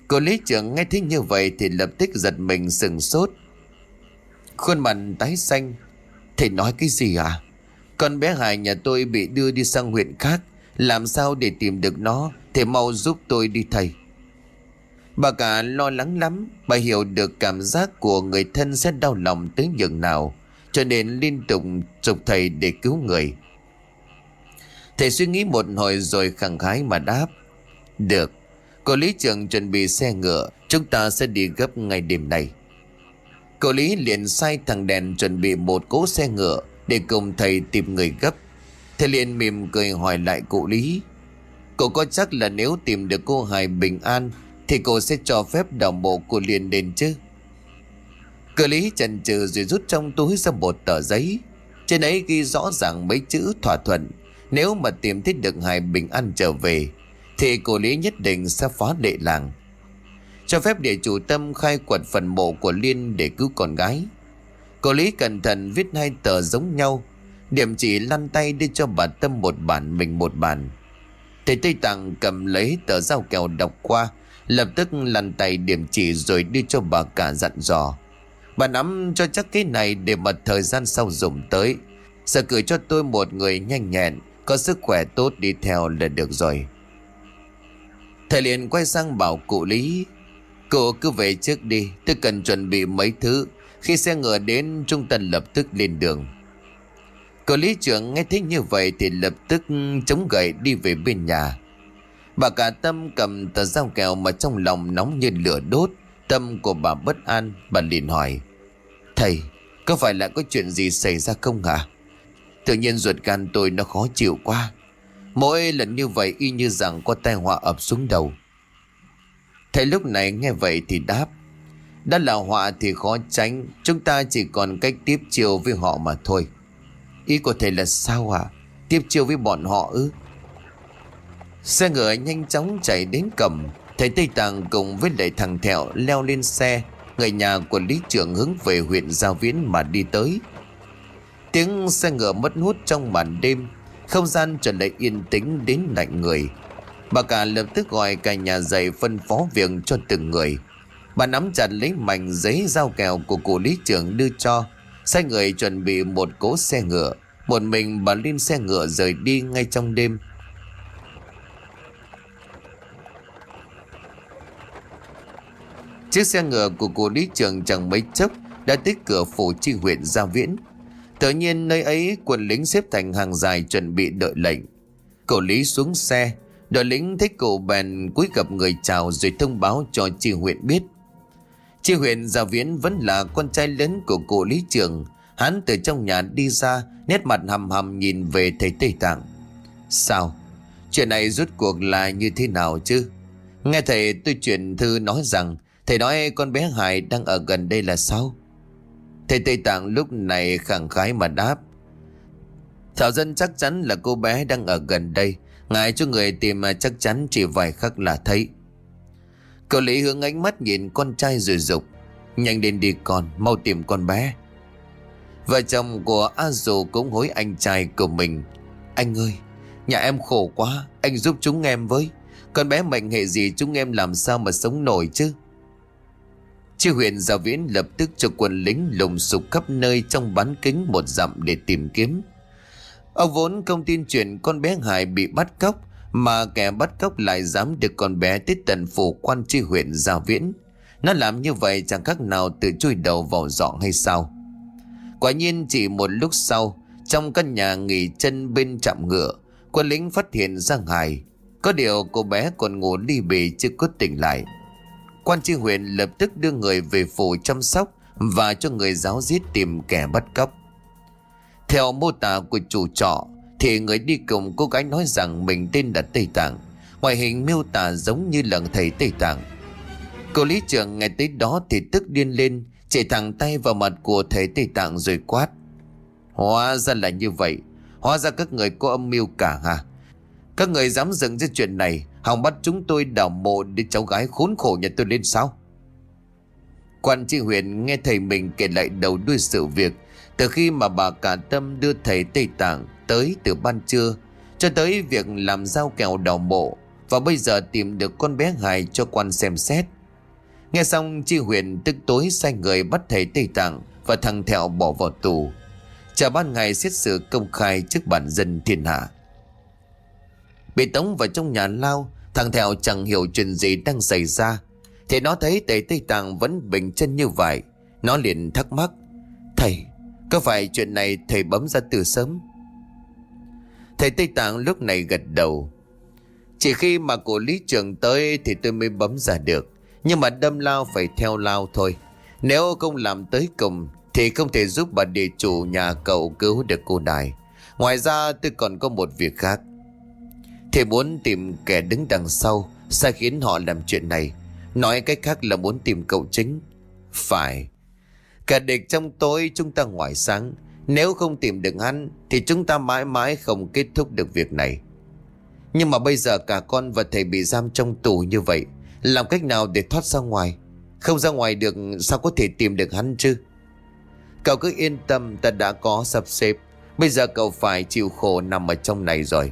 Cô lý trưởng nghe thấy như vậy thì lập tức giật mình sừng sốt, khuôn mặt tái xanh. Thầy nói cái gì à? Con bé Hải nhà tôi bị đưa đi sang huyện khác, làm sao để tìm được nó? Thầy mau giúp tôi đi thầy. Bà cả lo lắng lắm. Bà hiểu được cảm giác của người thân sẽ đau lòng tới nhường nào, cho nên liên tục giục thầy để cứu người. Thầy suy nghĩ một hồi rồi khẳng khái mà đáp: Được, cô lý trưởng chuẩn bị xe ngựa, chúng ta sẽ đi gấp ngay đêm nay. Cô lý liền sai thằng Đèn chuẩn bị một cỗ xe ngựa để cùng thầy tìm người gấp. Thầy liền mỉm cười hỏi lại cụ lý: Cậu có chắc là nếu tìm được cô Hải bình an thì cô sẽ cho phép đào mộ của Liên đến chứ? Cô lý chần chừ rồi rút trong túi ra một tờ giấy. Trên ấy ghi rõ ràng mấy chữ thỏa thuận: nếu mà tìm thấy được Hải bình an trở về thì cô lý nhất định sẽ phá lệ làng, cho phép địa chủ Tâm khai quật phần mộ của Liên để cứu con gái. Cô lý cẩn thận viết hai tờ giống nhau, điểm chỉ lăn tay đưa cho bà Tâm một bản, mình một bản. Thầy Tây Tạng cầm lấy tờ giao kèo đọc qua, lập tức lăn tay điểm chỉ rồi đưa cho bà cả dặn dò: Bà nắm cho chắc cái này để mà thời gian sau dùng tới. Sẽ gửi cho tôi một người nhanh nhẹn, có sức khỏe tốt đi theo là được rồi. Thầy liền quay sang bảo cụ lý: Cô cứ về trước đi, tôi cần chuẩn bị mấy thứ. Khi xe ngựa đến chúng ta lập tức lên đường. Cô lý trưởng nghe thấy như vậy thì lập tức chống gậy đi về bên nhà. Bà cả Tâm cầm tờ giao kèo mà trong lòng nóng như lửa đốt. Tâm của bà bất an, bà liền hỏi: Thầy, có phải là có chuyện gì xảy ra không hả? Tự nhiên ruột gan tôi nó khó chịu quá. Mỗi lần như vậy y như rằng có tai họa ập xuống đầu. Thầy lúc này nghe vậy thì đáp: Đã là họa thì khó tránh, chúng ta chỉ còn cách tiếp chiêu với họ mà thôi. Ý của thầy là sao à? Tiếp chiêu với bọn họ ư? Xe ngựa nhanh chóng chạy đến cầm. Thầy Tây Tạng cùng với lại thằng Thẹo leo lên xe. Người nhà của lý trưởng hướng về huyện Gia Viễn mà đi tới. Tiếng xe ngựa mất hút trong màn đêm, không gian trở lại yên tĩnh đến lạnh người. Bà cả lập tức gọi cả nhà dậy phân phó việc cho từng người. Bà nắm chặt lấy mảnh giấy giao kèo của cụ lý trưởng đưa cho, sai người chuẩn bị một cỗ xe ngựa. Một mình bà lên xe ngựa rời đi ngay trong đêm. Chiếc xe ngựa của cụ lý trưởng chẳng mấy chốc đã tới cửa phủ chi huyện Gia Viễn. Tự nhiên nơi ấy quân lính xếp thành hàng dài chuẩn bị đợi lệnh. Cậu lý xuống xe, đội lính thấy cậu bèn cúi gập người chào rồi thông báo cho chi huyện biết. Chi huyện Gia Viễn vẫn là con trai lớn của cụ lý trưởng. Hắn từ trong nhà đi ra, nét mặt hầm hầm nhìn về thầy Tây Tạng. Sao? Chuyện này rốt cuộc là như thế nào chứ? Nghe thầy tôi truyền thư nói rằng thầy nói con bé Hải đang ở gần đây là sao? Thầy Tây Tạng lúc này khẳng khái mà đáp: Thảo dân chắc chắn là cô bé đang ở gần đây. Ngài cho người tìm mà chắc chắn chỉ vài khắc là thấy. Cậu lý hướng ánh mắt nhìn con trai rồi dục: Nhanh lên đi con, mau tìm con bé. Vợ chồng của A Dù cũng hối anh trai của mình: Anh ơi, nhà em khổ quá, anh giúp chúng em với. Con bé mệnh hệ gì chúng em làm sao mà sống nổi chứ? Chi huyện Gia Viễn lập tức cho quân lính lùng sục khắp nơi trong bán kính một dặm để tìm kiếm. Ông vốn không tin chuyện con bé Hải bị bắt cóc, mà kẻ bắt cóc lại dám được con bé tới tận phủ quan chi huyện Gia Viễn. Nó làm như vậy chẳng khác nào tự chui đầu vào giỏ hay sao? Quả nhiên chỉ một lúc sau, trong căn nhà nghỉ chân bên trạm ngựa, quân lính phát hiện ra Hải. Có điều cô bé còn ngủ ly bì chưa có tỉnh lại. Quan tri huyện lập tức đưa người về phủ chăm sóc và cho người giáo giết tìm kẻ bắt cóc. Theo mô tả của chủ trọ thì người đi cùng cô gái nói rằng mình tên là Tây Tạng, ngoại hình miêu tả giống như là thầy Tây Tạng. Cô lý trưởng nghe tới đó thì tức điên lên, chỉ thẳng tay vào mặt của thầy Tây Tạng rồi quát: Hóa ra là như vậy, hóa ra các người có âm mưu cả hả? Các người dám dựng ra chuyện này, hòng bắt chúng tôi đào mộ để cháu gái khốn khổ nhà tôi lên sao? Quan tri huyện nghe thầy mình kể lại đầu đuôi sự việc, từ khi mà bà cả Tâm đưa thầy Tây Tạng tới từ ban trưa, cho tới việc làm giao kèo đào mộ, và bây giờ tìm được con bé Hải cho quan xem xét. Nghe xong Chi Huyền tức tối sai người bắt thầy Tây Tạng và thằng Thẹo bỏ vào tù, chờ ban ngày xét xử công khai trước bản dân thiên hạ. Bị tống vào trong nhà lao, thằng Thẹo chẳng hiểu chuyện gì đang xảy ra, thì nó thấy thầy Tây Tạng vẫn bình chân như vậy. Nó liền thắc mắc: Thầy, có phải chuyện này thầy bấm ra từ sớm? Thầy Tây Tạng lúc này gật đầu: Chỉ khi mà của lý trưởng tới thì tôi mới bấm ra được. Nhưng mà đâm lao phải theo lao thôi. Nếu không làm tới cùng thì không thể giúp bà địa chủ nhà cậu cứu được cô Đài. Ngoài ra tôi còn có một việc khác. Thầy muốn tìm kẻ đứng đằng sau sai khiến họ làm chuyện này. Nói cách khác là muốn tìm cậu chính. Phải. Cả địch trong tối, chúng ta ngoài sáng. Nếu không tìm được hắn thì chúng ta mãi mãi không kết thúc được việc này. Nhưng mà bây giờ cả con và thầy bị giam trong tù như vậy, làm cách nào để thoát ra ngoài? Không ra ngoài được sao có thể tìm được hắn chứ? Cậu cứ yên tâm, ta đã có sắp xếp. Bây giờ cậu phải chịu khổ nằm ở trong này rồi.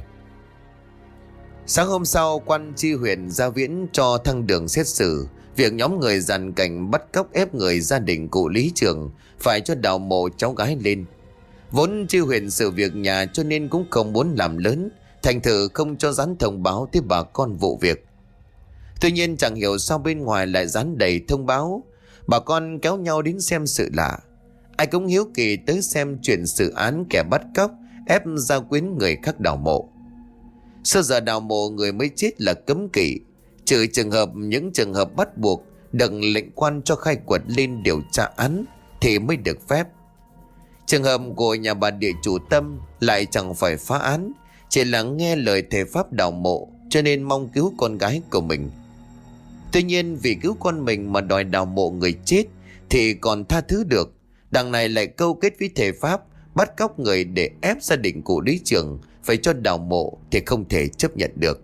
Sáng hôm sau, quan tri huyện ra viễn cho thăng đường xét xử việc nhóm người dàn cảnh bắt cóc ép người gia đình cụ lý trưởng phải cho đào mộ cháu gái lên. Vốn tri huyện sự việc nhà cho nên cũng không muốn làm lớn, thành thử không cho dán thông báo tới bà con vụ việc. Tuy nhiên chẳng hiểu sao bên ngoài lại dán đầy thông báo. Bà con kéo nhau đến xem sự lạ. Ai cũng hiếu kỳ tới xem chuyện xử án kẻ bắt cóc ép gia quyến người khác đào mộ. Sơ giờ đào mộ người mới chết là cấm kỵ, trừ trường hợp những trường hợp bắt buộc được lệnh quan cho khai quật lên điều tra án thì mới được phép. Trường hợp của nhà bà địa chủ Tâm lại chẳng phải phá án, chỉ là nghe lời thầy pháp đào mộ cho nên mong cứu con gái của mình. Tuy nhiên vì cứu con mình mà đòi đào mộ người chết thì còn tha thứ được, đằng này lại câu kết với thầy pháp bắt cóc người để ép gia đình cụ lý trưởng phải cho đào mộ thì không thể chấp nhận được.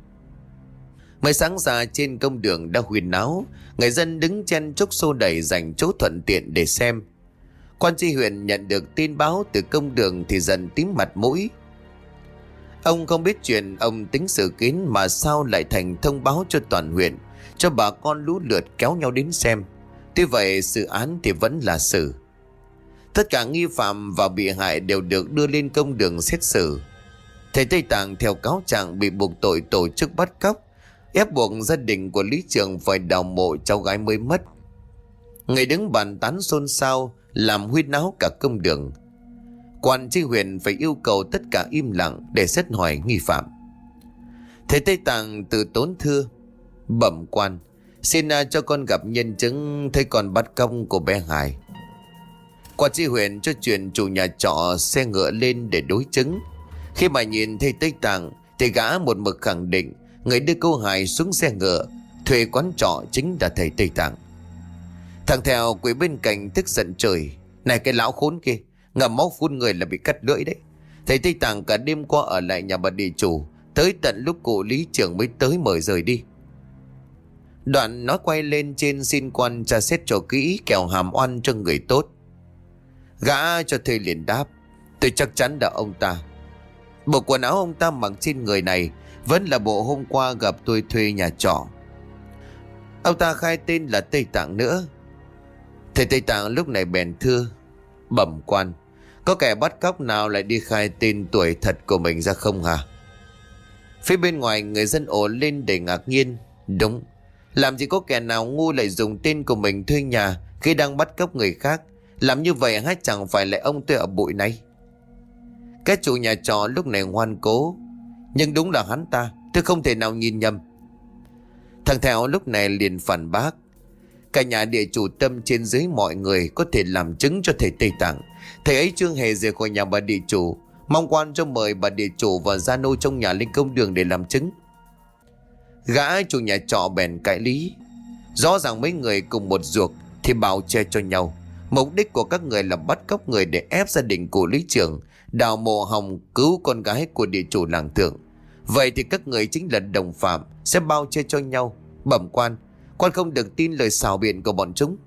Mới sáng ra trên công đường đã huyên náo, người dân đứng chen chúc xô đẩy dành chỗ thuận tiện để xem. Quan tri huyện nhận được tin báo từ công đường thì dần tím mặt mũi. Ông không biết chuyện ông tính xử kín mà sao lại thành thông báo cho toàn huyện, cho bà con lũ lượt kéo nhau đến xem. Tuy vậy sự án thì vẫn là xử. Tất cả nghi phạm và bị hại đều được đưa lên công đường xét xử. Thầy Tây Tạng theo cáo trạng bị buộc tội tổ chức bắt cóc, ép buộc gia đình của lý trưởng phải đào mộ cháu gái mới mất. Người đứng bàn tán xôn xao làm huyên náo cả công đường. Quan tri huyện phải yêu cầu tất cả im lặng để xét hỏi nghi phạm. Thầy Tây Tạng từ tốn thưa: Bẩm quan, xin cho con gặp nhân chứng thấy con bắt cóc của bé Hải. Quan tri huyện cho chuyển chủ nhà trọ xe ngựa lên để đối chứng. Khi mà nhìn thấy Tây Tạng thì gã một mực khẳng định người đưa cô Hải xuống xe ngựa thuê quán trọ chính là thầy Tây Tạng. Thằng Thèo quỳ bên cạnh tức giận trời: Này cái lão khốn kia, ngậm máu phun người là bị cắt lưỡi đấy. Thầy Tây Tạng cả đêm qua ở lại nhà bà địa chủ, tới tận lúc cụ lý trưởng mới tới mời rời đi. Đoạn nói quay lên trên xin quan tra xét cho kỹ kẻo hàm oan cho người tốt. Gã cho thuê liền đáp: Tôi chắc chắn là ông ta. Bộ quần áo ông ta mặc trên người này vẫn là bộ hôm qua gặp tôi thuê nhà trọ. Ông ta khai tên là Tây Tạng nữa. Thầy Tây Tạng lúc này bèn thưa: Bẩm quan, có kẻ bắt cóc nào lại đi khai tên tuổi thật của mình ra không hả? Phía bên ngoài người dân ồ lên đầy ngạc nhiên. Đúng, làm gì có kẻ nào ngu lại dùng tên của mình thuê nhà khi đang bắt cóc người khác. Làm như vậy hay chẳng phải lại ông tôi ở bụi này? Cái chủ nhà trọ lúc này ngoan cố: Nhưng đúng là hắn ta, tôi không thể nào nhìn nhầm. Thằng Thèo lúc này liền phản bác: Cả nhà địa chủ Tâm trên dưới mọi người có thể làm chứng cho thầy Tây Tạng. Thầy ấy chưa hề rời khỏi nhà bà địa chủ. Mong quan cho mời bà địa chủ và gia nô trong nhà lên công đường để làm chứng. Gã chủ nhà trọ bèn cãi lý: Rõ ràng mấy người cùng một ruột thì bảo che cho nhau. Mục đích của các người là bắt cóc người để ép gia đình của lý trưởng đào mộ hòng cứu con gái của địa chủ làng Thượng. Vậy thì các người chính là đồng phạm, sẽ bao che cho nhau. Bẩm quan, quan không được tin lời xào biện của bọn chúng.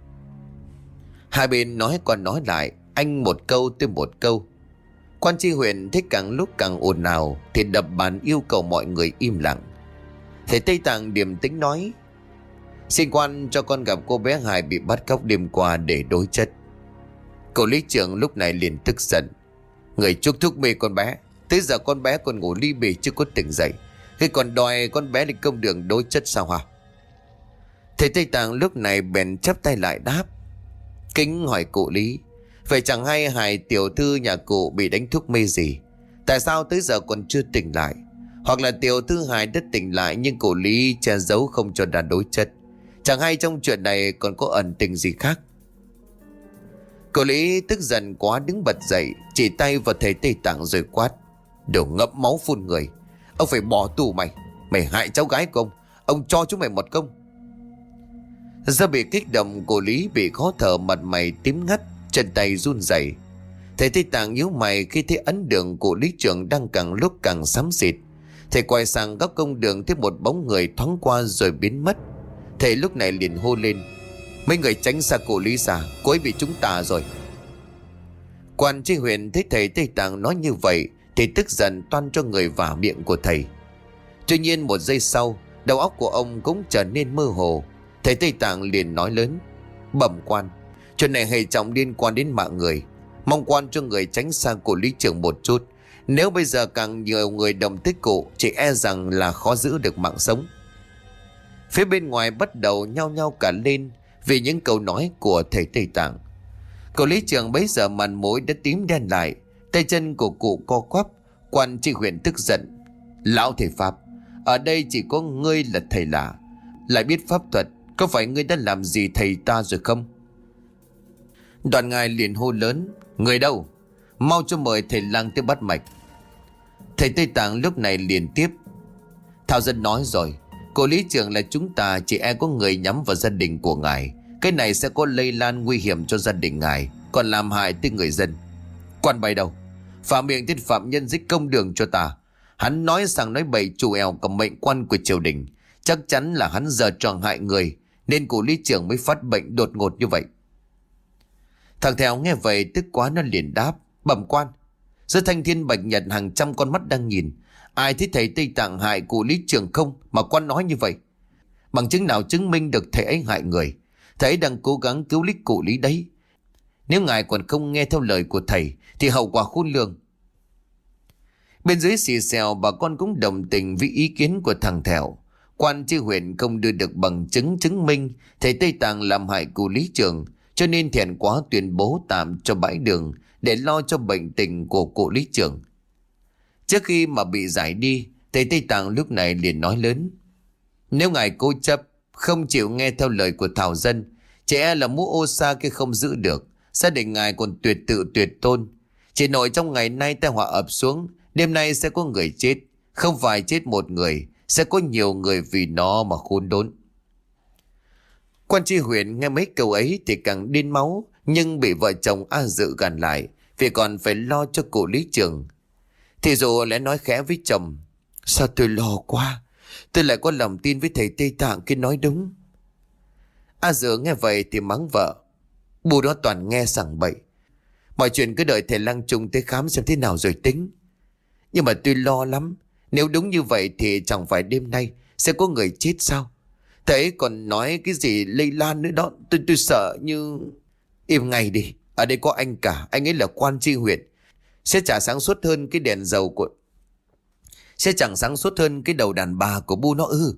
Hai bên nói còn nói lại, anh một câu tôi một câu. Quan tri huyện thấy càng lúc càng ồn ào thì đập bàn yêu cầu mọi người im lặng. Thầy Tây Tạng điềm tĩnh nói: Xin quan cho con gặp cô bé Hải bị bắt cóc đêm qua để đối chất. Cậu lý trưởng lúc này liền tức giận. Người chuốc thuốc mê con bé, tới giờ con bé còn ngủ ly bì chưa có tỉnh dậy, khi còn đòi con bé đi công đường đối chất sao hả? Thầy Tây Tạng lúc này bèn chắp tay lại đáp. Kính hỏi cụ Lý, vậy chẳng hay Hải tiểu thư nhà cụ bị đánh thuốc mê gì? Tại sao tới giờ còn chưa tỉnh lại? Hoặc là tiểu thư Hải đã tỉnh lại nhưng cụ Lý che giấu không cho đàn đối chất? Chẳng hay trong chuyện này còn có ẩn tình gì khác? Cụ Lý tức giận quá đứng bật dậy, chỉ tay vào thầy Tây Tạng rồi quát. Đồ ngậm máu phun người, ông phải bỏ tù mày. Mày hại cháu gái của ông, ông cho chúng mày một công. Do bị kích động, cô Lý bị khó thở, mặt mày tím ngắt, chân tay run rẩy. Thầy Tây Tạng nhíu mày khi thấy ấn đường của lý trưởng đang càng lúc càng xám xịt. Thầy quay sang góc công đường thấy một bóng người thoáng qua rồi biến mất. Thầy lúc này liền hô lên. Mấy người tránh xa cô Lý ra, cô ấy bị chúng ta rồi. Quan tri huyện thấy thầy Tây Tạng nói như vậy thì tức giận toan cho người vả miệng của thầy. Tuy nhiên một giây sau, đầu óc của ông cũng trở nên mơ hồ. Thầy Tây Tạng liền nói lớn. Bẩm quan, chuyện này hệ trọng liên quan đến mạng người, mong quan cho người tránh xa cụ lý trưởng một chút. Nếu bây giờ càng nhiều người đồng tích cụ, chỉ e rằng là khó giữ được mạng sống. Phía bên ngoài bắt đầu nhao nhao cả lên vì những câu nói của thầy Tây Tạng. Cậu lý trưởng bấy giờ mặt mũi đã tím đen lại, tay chân của cụ co quắp. Quan tri huyện tức giận. Lão thầy Pháp, ở đây chỉ có ngươi là thầy lạ, lại biết pháp thuật, có phải ngươi đã làm gì thầy ta rồi không? Đoàn ngài liền hô lớn. Người đâu? Mau cho mời thầy lang tới bắt mạch. Thầy Tây Tạng lúc này liền tiếp. Thảo dân nói rồi, cô lý trưởng là chúng ta chỉ e có người nhắm vào gia đình của ngài. Cái này sẽ có lây lan nguy hiểm cho gia đình ngài, còn làm hại tới người dân. Quan bày đâu? Phạm miệng tên phạm nhân dích công đường cho ta. Hắn nói rằng nói bậy chủ eo cầm mệnh quan của triều đình. Chắc chắn là hắn giờ tròn hại người, nên cụ lý trưởng mới phát bệnh đột ngột như vậy. Thằng Thèo nghe vậy tức quá, nó liền đáp. Bẩm quan, giữa thanh thiên bạch nhật hàng trăm con mắt đang nhìn, ai thấy thầy Tây Tạng hại cụ lý trưởng không mà quan nói như vậy? Bằng chứng nào chứng minh được thầy ấy hại người? Thầy ấy đang cố gắng cứu lý cụ lý đấy. Nếu ngài còn không nghe theo lời của thầy thì hậu quả khôn lường. Bên dưới xì xèo, bà con cũng đồng tình với ý kiến của thằng Thèo. Quan tri huyện không đưa được bằng chứng chứng minh thầy Tây Tạng làm hại cụ lý trưởng, cho nên thẹn quá tuyên bố tạm cho bãi đường để lo cho bệnh tình của cụ lý trưởng. Trước khi mà bị giải đi, thầy Tây Tạng lúc này liền nói lớn. Nếu ngài cố chấp không chịu nghe theo lời của thảo dân, trẻ là mũ ô sa kia không giữ được, gia đình ngài còn tuyệt tự tuyệt tôn. Chỉ nội trong ngày nay tai họa ập xuống, đêm nay sẽ có người chết, không phải chết một người, sẽ có nhiều người vì nó mà khốn đốn. Quan tri huyện nghe mấy câu ấy thì càng điên máu, nhưng bị vợ chồng A Dự gàn lại vì còn phải lo cho cụ lý trưởng. Thì dù lại nói khẽ với chồng. Sao tôi lo quá, tôi lại có lòng tin với thầy Tây Tạng kia nói đúng. A Dự nghe vậy thì mắng vợ. Bù đó toàn nghe sảng bậy, mọi chuyện cứ đợi thầy lang trung tới khám xem thế nào rồi tính. Nhưng mà tôi lo lắm, nếu đúng như vậy thì chẳng phải đêm nay sẽ có người chết sao? Thầy ấy còn nói cái gì lây lan nữa đó. Tôi tôi sợ như... Im ngay đi, ở đây có anh cả, anh ấy là quan tri huyện, sẽ chả sáng suốt hơn cái đèn dầu của... Sẽ chẳng sáng suốt hơn cái đầu đàn bà của bu nó ư.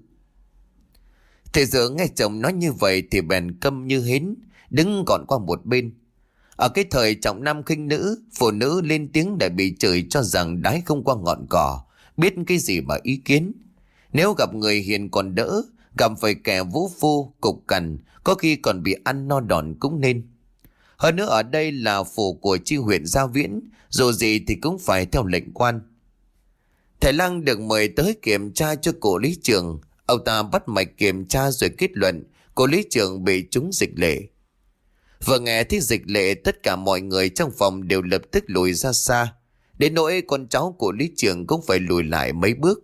Thầy Dự nghe chồng nói như vậy thì bèn câm như hến, đứng gọn qua một bên. Ở cái thời trọng nam khinh nữ, phụ nữ lên tiếng để bị chửi cho rằng đái không qua ngọn cỏ, biết cái gì mà ý kiến. Nếu gặp người hiền còn đỡ, gặp phải kẻ vũ phu, cục cằn, có khi còn bị ăn no đòn cũng nên. Hơn nữa ở đây là phủ của chi huyện Gia Viễn, dù gì thì cũng phải theo lệnh quan. Thầy lang được mời tới kiểm tra cho cụ lý trưởng. Ông ta bắt mạch kiểm tra rồi kết luận cụ lý trưởng bị trúng dịch lệ. Vừa nghe thấy dịch lệ, tất cả mọi người trong phòng đều lập tức lùi ra xa. Đến nỗi con cháu của lý trưởng cũng phải lùi lại mấy bước.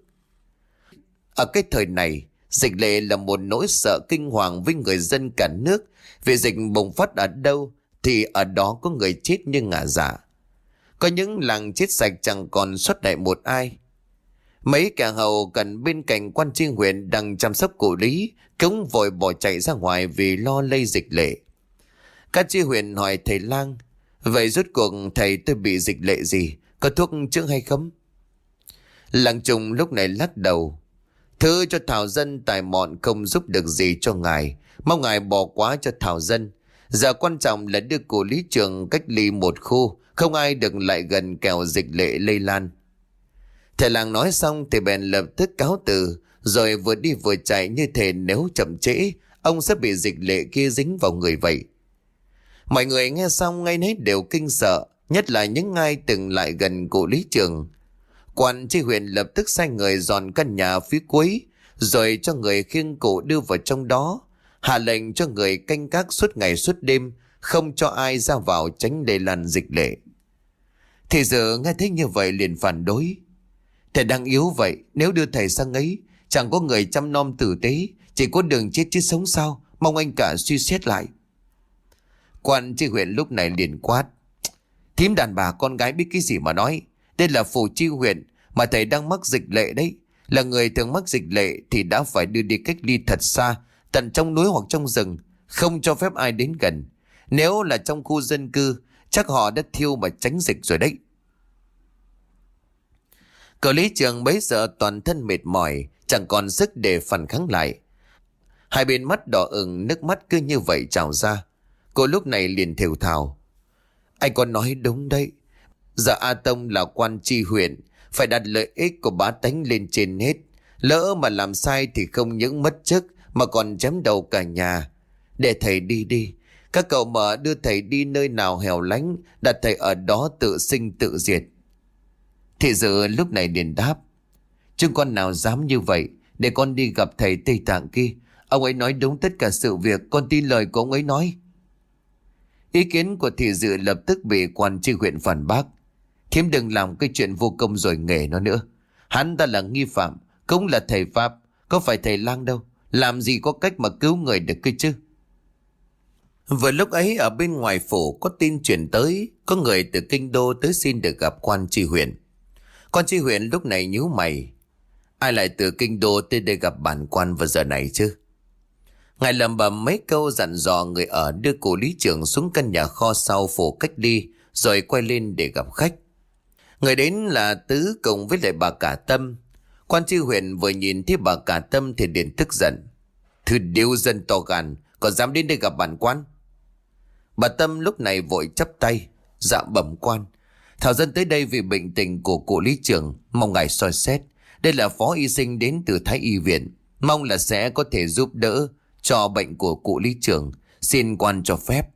Ở cái thời này, dịch lệ là một nỗi sợ kinh hoàng với người dân cả nước. Vì dịch bùng phát ở đâu thì ở đó có người chết như ngả dạ. Có những làng chết sạch chẳng còn xuất lại một ai. Mấy kẻ hầu gần bên cạnh quan tri huyện đang chăm sóc cụ Lý cũng vội bỏ chạy ra ngoài vì lo lây dịch lệ. Các tri huyện hỏi thầy lang: vậy rốt cuộc thầy tôi bị dịch lệ gì, có thuốc chữa hay không? Làng Trùng lúc này lắc đầu: thứ cho thảo dân tài mọn không giúp được gì cho ngài, mong ngài bỏ quá cho thảo dân. Giờ quan trọng là đưa cụ Lý Trường cách ly một khu, không ai được lại gần kẻo dịch lệ lây lan. Thầy làng nói xong thì bèn lập tức cáo từ, rồi vừa đi vừa chạy như thể nếu chậm trễ ông sẽ bị dịch lệ kia dính vào người vậy. Mọi người nghe xong ngay nấy đều kinh sợ, nhất là những ai từng lại gần cụ Lý Trường. Quan tri huyện lập tức sai người dọn căn nhà phía cuối, rồi cho người khiêng cụ đưa vào trong đó, hạ lệnh cho người canh gác suốt ngày suốt đêm, không cho ai ra vào tránh lây lan dịch lệ. Thì giờ nghe thấy như vậy liền phản đối: thầy đang yếu vậy, nếu đưa thầy sang ấy chẳng có người chăm nom tử tế, chỉ có đường chết chứ sống sao, mong anh cả suy xét lại. Quan tri huyện lúc này liền quát: thím đàn bà con gái biết cái gì mà nói, đây là phủ chi huyện mà thầy đang mắc dịch lệ đấy. Là người thường mắc dịch lệ thì đã phải đưa đi cách ly thật xa, tận trong núi hoặc trong rừng, không cho phép ai đến gần. Nếu là trong khu dân cư chắc họ đã thiêu mà tránh dịch rồi đấy. Cậu Lý Trường bấy giờ toàn thân mệt mỏi, chẳng còn sức để phản kháng lại. Hai bên mắt đỏ ửng, nước mắt cứ như vậy trào ra. Cô lúc này liền thều thào: anh còn nói đúng đấy. Giờ A Tông là quan tri huyện, phải đặt lợi ích của bá tánh lên trên hết. Lỡ mà làm sai thì không những mất chức mà còn chém đầu cả nhà. Để thầy đi đi, các cậu mở đưa thầy đi nơi nào hẻo lánh, đặt thầy ở đó tự sinh tự diệt. Thị Dự lúc này liền đáp: chứ con nào dám như vậy, để con đi gặp thầy Tây Tạng kia. Ông ấy nói đúng tất cả sự việc, con tin lời của ông ấy nói. Ý kiến của Thị Dự lập tức bị quan tri huyện phản bác: thím đừng làm cái chuyện vô công rồi nghề nó nữa. Hắn ta là nghi phạm, cũng là thầy Pháp, có phải thầy lang đâu, làm gì có cách mà cứu người được cơ chứ. Vừa lúc ấy ở bên ngoài phủ có tin chuyển tới, có người từ kinh đô tới xin được gặp quan tri huyện. Quan tri huyện lúc này nhíu mày: ai lại từ kinh đô tới đây gặp bản quan vào giờ này chứ? Ngài lẩm bẩm mấy câu dặn dò người ở đưa cụ Lý Trường xuống căn nhà kho sau phủ cách ly, rồi quay lên để gặp khách. Người đến là Tứ cùng với lại bà Cả Tâm. Quan tri huyện vừa nhìn thấy bà Cả Tâm thì liền tức giận: thứ điêu dân to gan, còn dám đến đây gặp bản quan? Bà Tâm lúc này vội chắp tay: dạ bẩm quan, thảo dân tới đây vì bệnh tình của cụ Lý Trường, mong ngài soi xét. Đây là phó y sinh đến từ Thái Y viện, mong là sẽ có thể giúp đỡ cho bệnh của cụ Lý Trường, xin quan cho phép.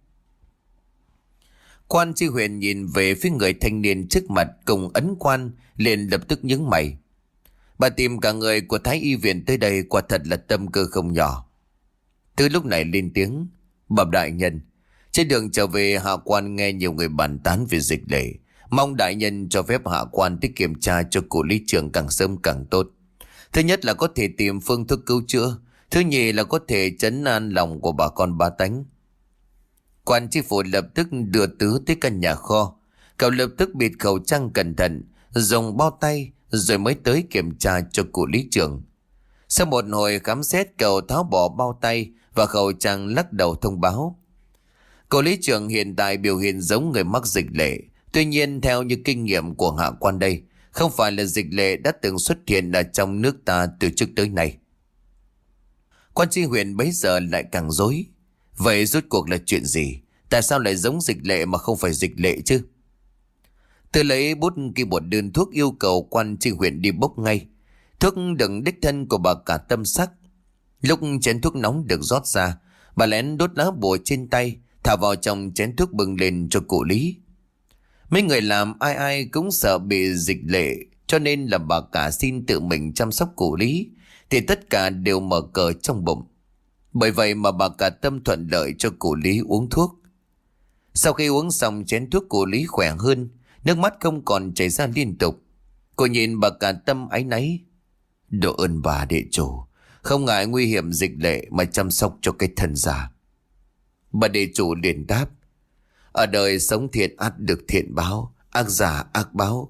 Quan tri huyện nhìn về phía người thanh niên trước mặt cùng ấn quan, liền lập tức nhướng mày: bà tìm cả người của Thái Y viện tới đây quả thật là tâm cơ không nhỏ. Từ lúc này lên tiếng: bẩm đại nhân, trên đường trở về hạ quan nghe nhiều người bàn tán về dịch lệ, mong đại nhân cho phép hạ quan tới kiểm tra cho cụ Lý Trường càng sớm càng tốt. Thứ nhất là có thể tìm phương thuốc cứu chữa, thứ nhì là có thể trấn an lòng của bà con bá tánh. Quan tri phủ lập tức đưa Tứ tới căn nhà kho. Cậu lập tức bịt khẩu trang cẩn thận, dùng bao tay, rồi mới tới kiểm tra cho cụ Lý Trường. Sau một hồi khám xét, cậu tháo bỏ bao tay và khẩu trang, lắc đầu thông báo: cụ Lý Trường hiện tại biểu hiện giống người mắc dịch lệ. Tuy nhiên theo như kinh nghiệm của hạ quan đây, không phải là dịch lệ đã từng xuất hiện ở trong nước ta từ trước tới nay. Quan tri huyện bấy giờ lại càng rối: vậy rốt cuộc là chuyện gì? Tại sao lại giống dịch lệ mà không phải dịch lệ chứ? Từ lấy bút ghi một đơn thuốc, yêu cầu quan tri huyện đi bốc ngay. Thuốc đựng đích thân của bà Cả Tâm sắc. Lúc chén thuốc nóng được rót ra, bà lén đốt lá bùa trên tay, thả vào trong chén thuốc bưng lên cho cụ Lý. Mấy người làm ai ai cũng sợ bị dịch lệ, cho nên là bà Cả xin tự mình chăm sóc cụ Lý, thì tất cả đều mở cờ trong bụng. Bởi vậy mà bà Cả Tâm thuận lợi cho cụ Lý uống thuốc. Sau khi uống xong chén thuốc, cụ Lý khỏe hơn, nước mắt không còn chảy ra liên tục. Cô nhìn bà Cả Tâm áy náy: độ ơn bà địa chủ, không ngại nguy hiểm dịch lệ mà chăm sóc cho cái thân già. Bà địa chủ liền đáp: ở đời sống thiện ắt được thiện báo, ác giả ác báo.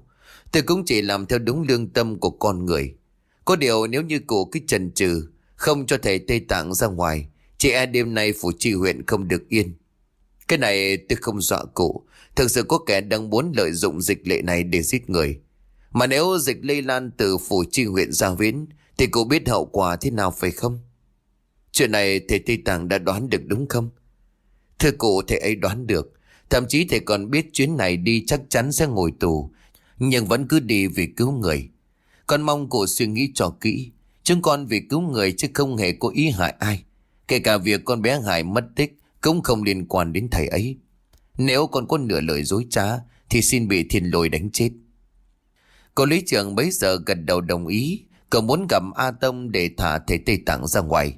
Tôi cũng chỉ làm theo đúng lương tâm của con người. Có điều nếu như cụ cứ chần chừ không cho thầy Tây Tạng ra ngoài, chị e đêm nay phủ chi huyện không được yên. Cái này tôi không dọa cụ. Thực sự có kẻ đang muốn lợi dụng dịch lệ này để giết người. Mà nếu dịch lây lan từ phủ chi huyện ra Viễn thì cụ biết hậu quả thế nào phải không? Chuyện này thầy Tây Tạng đã đoán được đúng không? Thưa cụ, thầy ấy đoán được. Thậm chí thầy còn biết chuyến này đi chắc chắn sẽ ngồi tù, nhưng vẫn cứ đi vì cứu người. Con mong cụ suy nghĩ cho kỹ. Chúng con vì cứu người chứ không hề có ý hại ai. Kể cả việc con bé Hải mất tích cũng không liên quan đến thầy ấy. Nếu con có nửa lời dối trá thì xin bị thiên lôi đánh chết. Cô lý trưởng bấy giờ gật đầu đồng ý. Cậu muốn gặp A Tông để thả thầy Tây Tạng ra ngoài.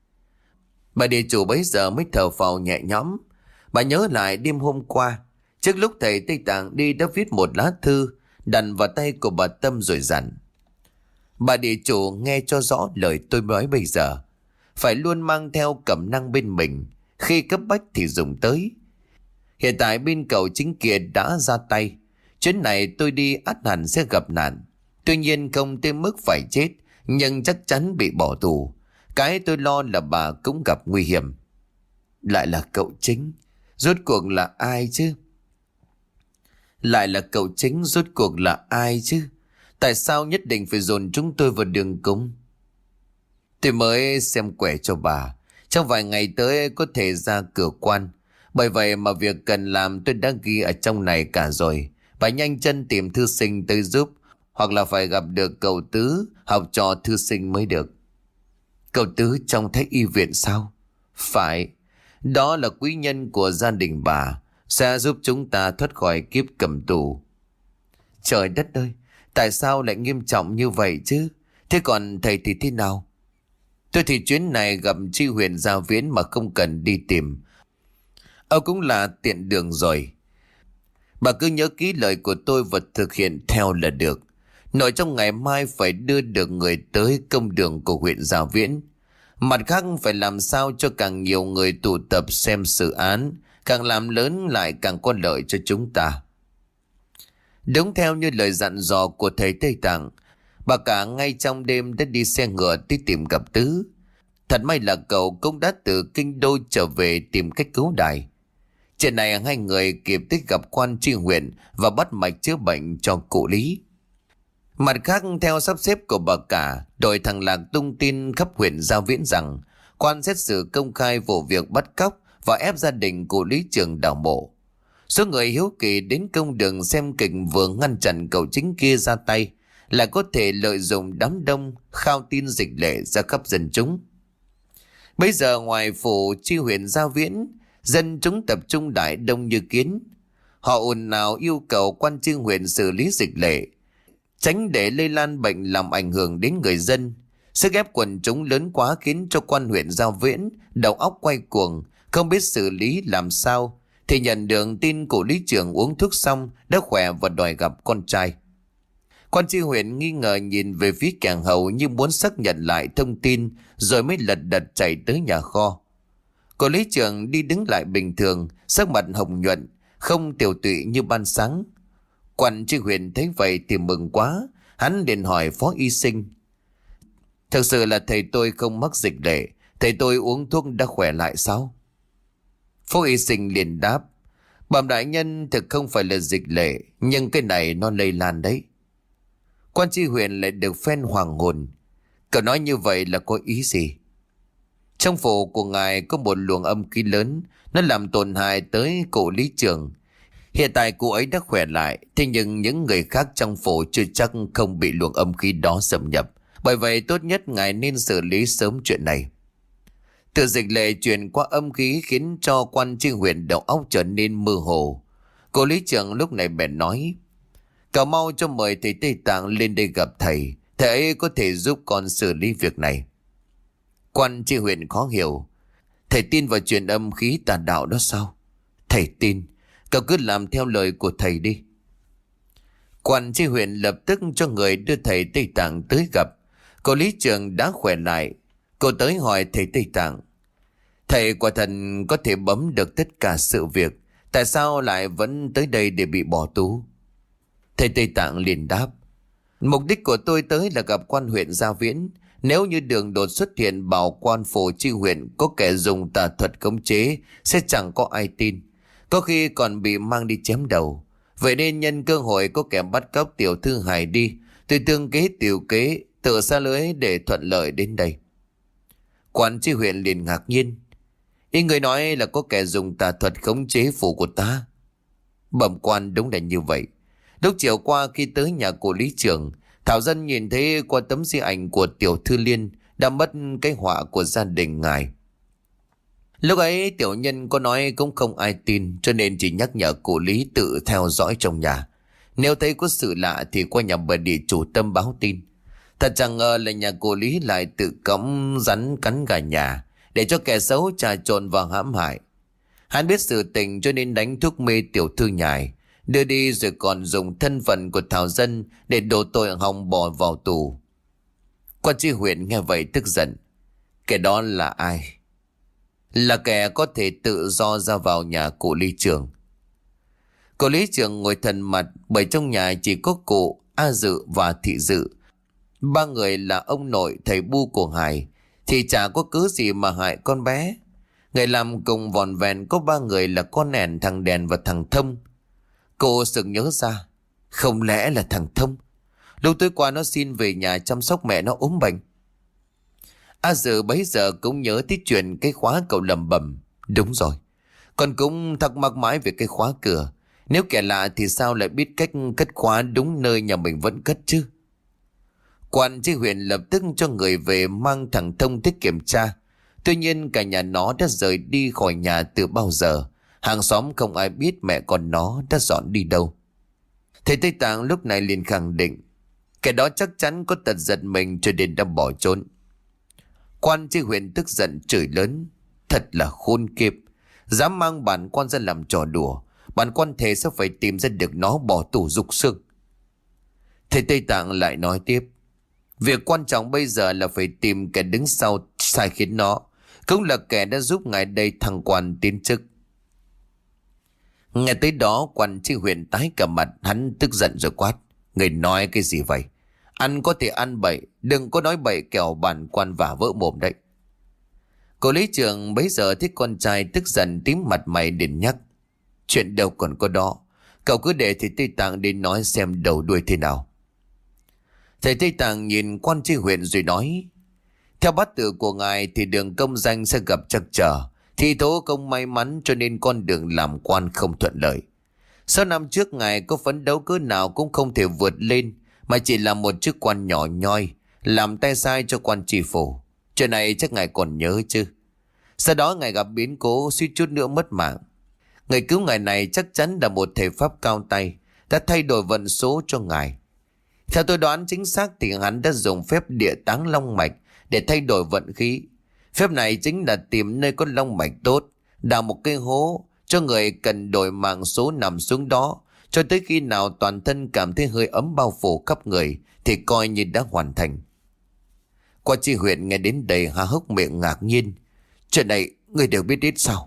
Bà địa chủ bấy giờ mới thở phào nhẹ nhõm. Bà nhớ lại đêm hôm qua, trước lúc thầy Tây Tạng đi đã viết một lá thư đặt vào tay của bà Tâm rồi dặn: bà địa chủ nghe cho rõ lời tôi nói bây giờ, phải luôn mang theo cẩm năng bên mình, khi cấp bách thì dùng tới. Hiện tại bên cậu chính kia đã ra tay, chuyến này tôi đi ắt hẳn sẽ gặp nạn. Tuy nhiên không tới mức phải chết, nhưng chắc chắn bị bỏ tù. Cái tôi lo là bà cũng gặp nguy hiểm. Lại là cậu chính, rốt cuộc là ai chứ? Lại là cậu chính, rốt cuộc là ai chứ? Tại sao nhất định phải dồn chúng tôi vào đường cùng? Tôi mới xem quẻ cho bà, trong vài ngày tới có thể ra cửa quan. Bởi vậy mà việc cần làm tôi đã ghi ở trong này cả rồi. Phải nhanh chân tìm thư sinh tới giúp, hoặc là phải gặp được cậu Tứ, học trò thư sinh mới được. Cậu Tứ trong Thái Y viện sao? Phải, đó là quý nhân của gia đình bà, sẽ giúp chúng ta thoát khỏi kiếp cầm tù. Trời đất ơi, tại sao lại nghiêm trọng như vậy chứ? Thế còn thầy thì thế nào? Tôi thì chuyến này gặp chi huyện Gia Viễn mà không cần đi tìm. Ông cũng là tiện đường rồi. Bà cứ nhớ kỹ lời của tôi và thực hiện theo là được. Nội trong ngày mai phải đưa được người tới công đường của huyện Gia Viễn. Mặt khác phải làm sao cho càng nhiều người tụ tập xem sự án, càng làm lớn lại càng có lợi cho chúng ta. Đúng theo như lời dặn dò của thầy Tây Tạng, bà cả ngay trong đêm đã đi xe ngựa đi tìm gặp Tứ. Thật may là cậu cũng đã từ kinh đô trở về tìm cách cứu Đại. Chuyện này hai người kịp tích gặp quan tri huyện và bắt mạch chữa bệnh cho cụ Lý. Mặt khác theo sắp xếp của bà cả, đội thằng Lạc tung tin khắp huyện Gia Viễn rằng quan xét xử công khai vụ việc bắt cóc và ép gia đình cụ Lý Trường đào mộ. Số người hiếu kỳ đến công đường xem kịch vừa ngăn chặn cậu chính kia ra tay, là có thể lợi dụng đám đông khao tin dịch lệ ra khắp dân chúng. Bây giờ ngoài phủ chi huyện Gia Viễn, dân chúng tập trung đại đông như kiến. Họ ồn ào yêu cầu quan tri huyện xử lý dịch lệ, tránh để lây lan bệnh làm ảnh hưởng đến người dân. Sức ép quần chúng lớn quá khiến cho quan huyện Gia Viễn đầu óc quay cuồng, không biết xử lý làm sao, thì nhận được tin cụ Lý Trường uống thuốc xong đã khỏe và đòi gặp con trai. Quan tri huyện nghi ngờ nhìn về phía kẻng hầu như muốn xác nhận lại thông tin, rồi mới lật đật chạy tới nhà kho. Cụ Lý Trường đi đứng lại bình thường, sắc mặt hồng nhuận, không tiều tụy như ban sáng. Quan tri huyện thấy vậy thì mừng quá, hắn liền hỏi phó y sinh: thực sự là thầy tôi không mắc dịch lệ, thầy tôi uống thuốc đã khỏe lại sao? Phó y sinh liền đáp: bẩm đại nhân, thực không phải là dịch lệ, nhưng cái này nó lây lan đấy. Quan tri huyện lại được phen hoàng hồn. Cậu nói như vậy là có ý gì? Trong phủ của ngài có một luồng âm khí lớn, nó làm tổn hại tới cụ Lý Trường. Hiện tại cụ ấy đã khỏe lại, thế nhưng những người khác trong phủ chưa chắc không bị luồng âm khí đó xâm nhập. Bởi vậy tốt nhất ngài nên xử lý sớm chuyện này. Từ dịch lệ truyền qua âm khí khiến cho quan tri huyện đầu óc trở nên mơ hồ. Cụ Lý Trường lúc này bèn nói: cậu mau cho mời thầy Tây Tạng lên đây gặp thầy, thầy ấy có thể giúp con xử lý việc này. Quan tri huyện khó hiểu: thầy tin vào chuyện âm khí tà đạo đó sao? Thầy tin, cậu cứ làm theo lời của thầy đi. Quan tri huyện lập tức cho người đưa thầy Tây Tạng tới gặp. Cô Lý Trường đã khỏe lại. Cô tới hỏi thầy Tây Tạng: thầy quả thần có thể bấm được tất cả sự việc, tại sao lại vẫn tới đây để bị bỏ tù? Thầy Tây Tạng liền đáp: Mục đích của tôi tới là gặp quan huyện Gia Viễn. Nếu như đường đột xuất hiện bảo quan phủ chi huyện có kẻ dùng tà thuật khống chế, sẽ chẳng có ai tin, có khi còn bị mang đi chém đầu. Vậy nên nhân cơ hội có kẻ bắt cóc tiểu thư Hải đi, tôi tương kế tiểu kế, tự xa lưới để thuận lợi đến đây. Quan chi huyện liền ngạc nhiên: Ý người nói là có kẻ dùng tà thuật khống chế phủ của ta? Bẩm quan, đúng là như vậy. Lúc chiều qua khi tới nhà của lý trưởng, Thảo Dân nhìn thấy qua tấm di ảnh của tiểu thư Liên đã mất cái họa của gia đình ngài. Lúc ấy tiểu nhân có nói cũng không ai tin, cho nên chỉ nhắc nhở cụ Lý tự theo dõi trong nhà. Nếu thấy có sự lạ thì qua nhà bà địa chủ Tâm báo tin. Thật chẳng ngờ là nhà cụ Lý lại tự cõng rắn cắn gà nhà, để cho kẻ xấu trà trộn vào hãm hại. Hắn biết sự tình cho nên đánh thuốc mê tiểu thư nhài, đưa đi rồi còn dùng thân phận của Thảo Dân để đổ tội hòng bỏ vào tù. Quan tri huyện nghe vậy tức giận: Kẻ đó là ai? Là kẻ có thể tự do ra vào nhà cụ lý trưởng. Cụ lý trưởng ngồi thần mặt, bởi trong nhà chỉ có cụ, A Dự và Thị Dự. Ba người là ông nội, thầy bu của Hải, thì chả có cớ gì mà hại con bé. Người làm cùng vòn vẹn có ba người là con nẻn, thằng Đèn và thằng Thông. Cô sực nhớ ra, không lẽ là thằng Thông? Lúc tối qua nó xin về nhà chăm sóc mẹ nó ốm bệnh. A Dự bấy giờ cũng nhớ tới chuyện cái khóa, cậu lầm bầm: Đúng rồi, con cũng thắc mắc mãi về cái khóa cửa. Nếu kẻ lạ thì sao lại biết cách cất khóa đúng nơi nhà mình vẫn cất chứ? Quan tri huyện lập tức cho người về mang thằng Thông tới kiểm tra. Tuy nhiên cả nhà nó đã rời đi khỏi nhà từ bao giờ. Hàng xóm không ai biết mẹ con nó đã dọn đi đâu. Thầy Tây Tạng lúc này liền khẳng định kẻ đó chắc chắn có tật giật mình cho nên đã bỏ trốn. Quan tri huyện tức giận chửi lớn: Thật là khôn kiếp, dám mang bản quan ra làm trò đùa. Bản quan thề sẽ phải tìm ra được nó, bỏ tù dục xương. Thầy Tây Tạng lại nói tiếp: Việc quan trọng bây giờ là phải tìm kẻ đứng sau sai khiến nó, cũng là kẻ đã giúp ngài đây thăng quan tiến chức. Nghe tới đó, quan tri huyện tái cả mặt, hắn tức giận rồi quát: Người nói cái gì vậy? Ăn có thể ăn bậy, đừng có nói bậy kẻo bản quan vả vỡ mồm đấy. Cô lý trưởng bấy giờ thấy con trai tức giận tím mặt mày liền nhắc: Chuyện đâu còn có đó, cậu cứ để thầy Tây Tạng đến nói xem đầu đuôi thế nào. Thầy Tây Tạng nhìn quan tri huyện rồi nói: Theo bát tự của ngài thì đường công danh sẽ gặp trắc trở, thì tố công may mắn cho nên con đường làm quan không thuận lợi. Sau năm trước ngài có phấn đấu cỡ nào cũng không thể vượt lên, mà chỉ là một chức quan nhỏ nhoi, làm tay sai cho quan tri phủ. Chuyện này chắc ngài còn nhớ chứ? Sau đó ngài gặp biến cố suýt chút nữa mất mạng. Người cứu ngài này chắc chắn là một thể pháp cao tay, đã thay đổi vận số cho ngài. Theo tôi đoán chính xác thì hắn đã dùng phép địa táng long mạch để thay đổi vận khí. Phép này chính là tìm nơi có long mạch tốt, đào một cái hố cho người cần đổi mạng số nằm xuống đó, cho tới khi nào toàn thân cảm thấy hơi ấm bao phủ khắp người thì coi như đã hoàn thành. Quan tri huyện nghe đến đây há hốc miệng ngạc nhiên: Chuyện này người đều biết ít sao?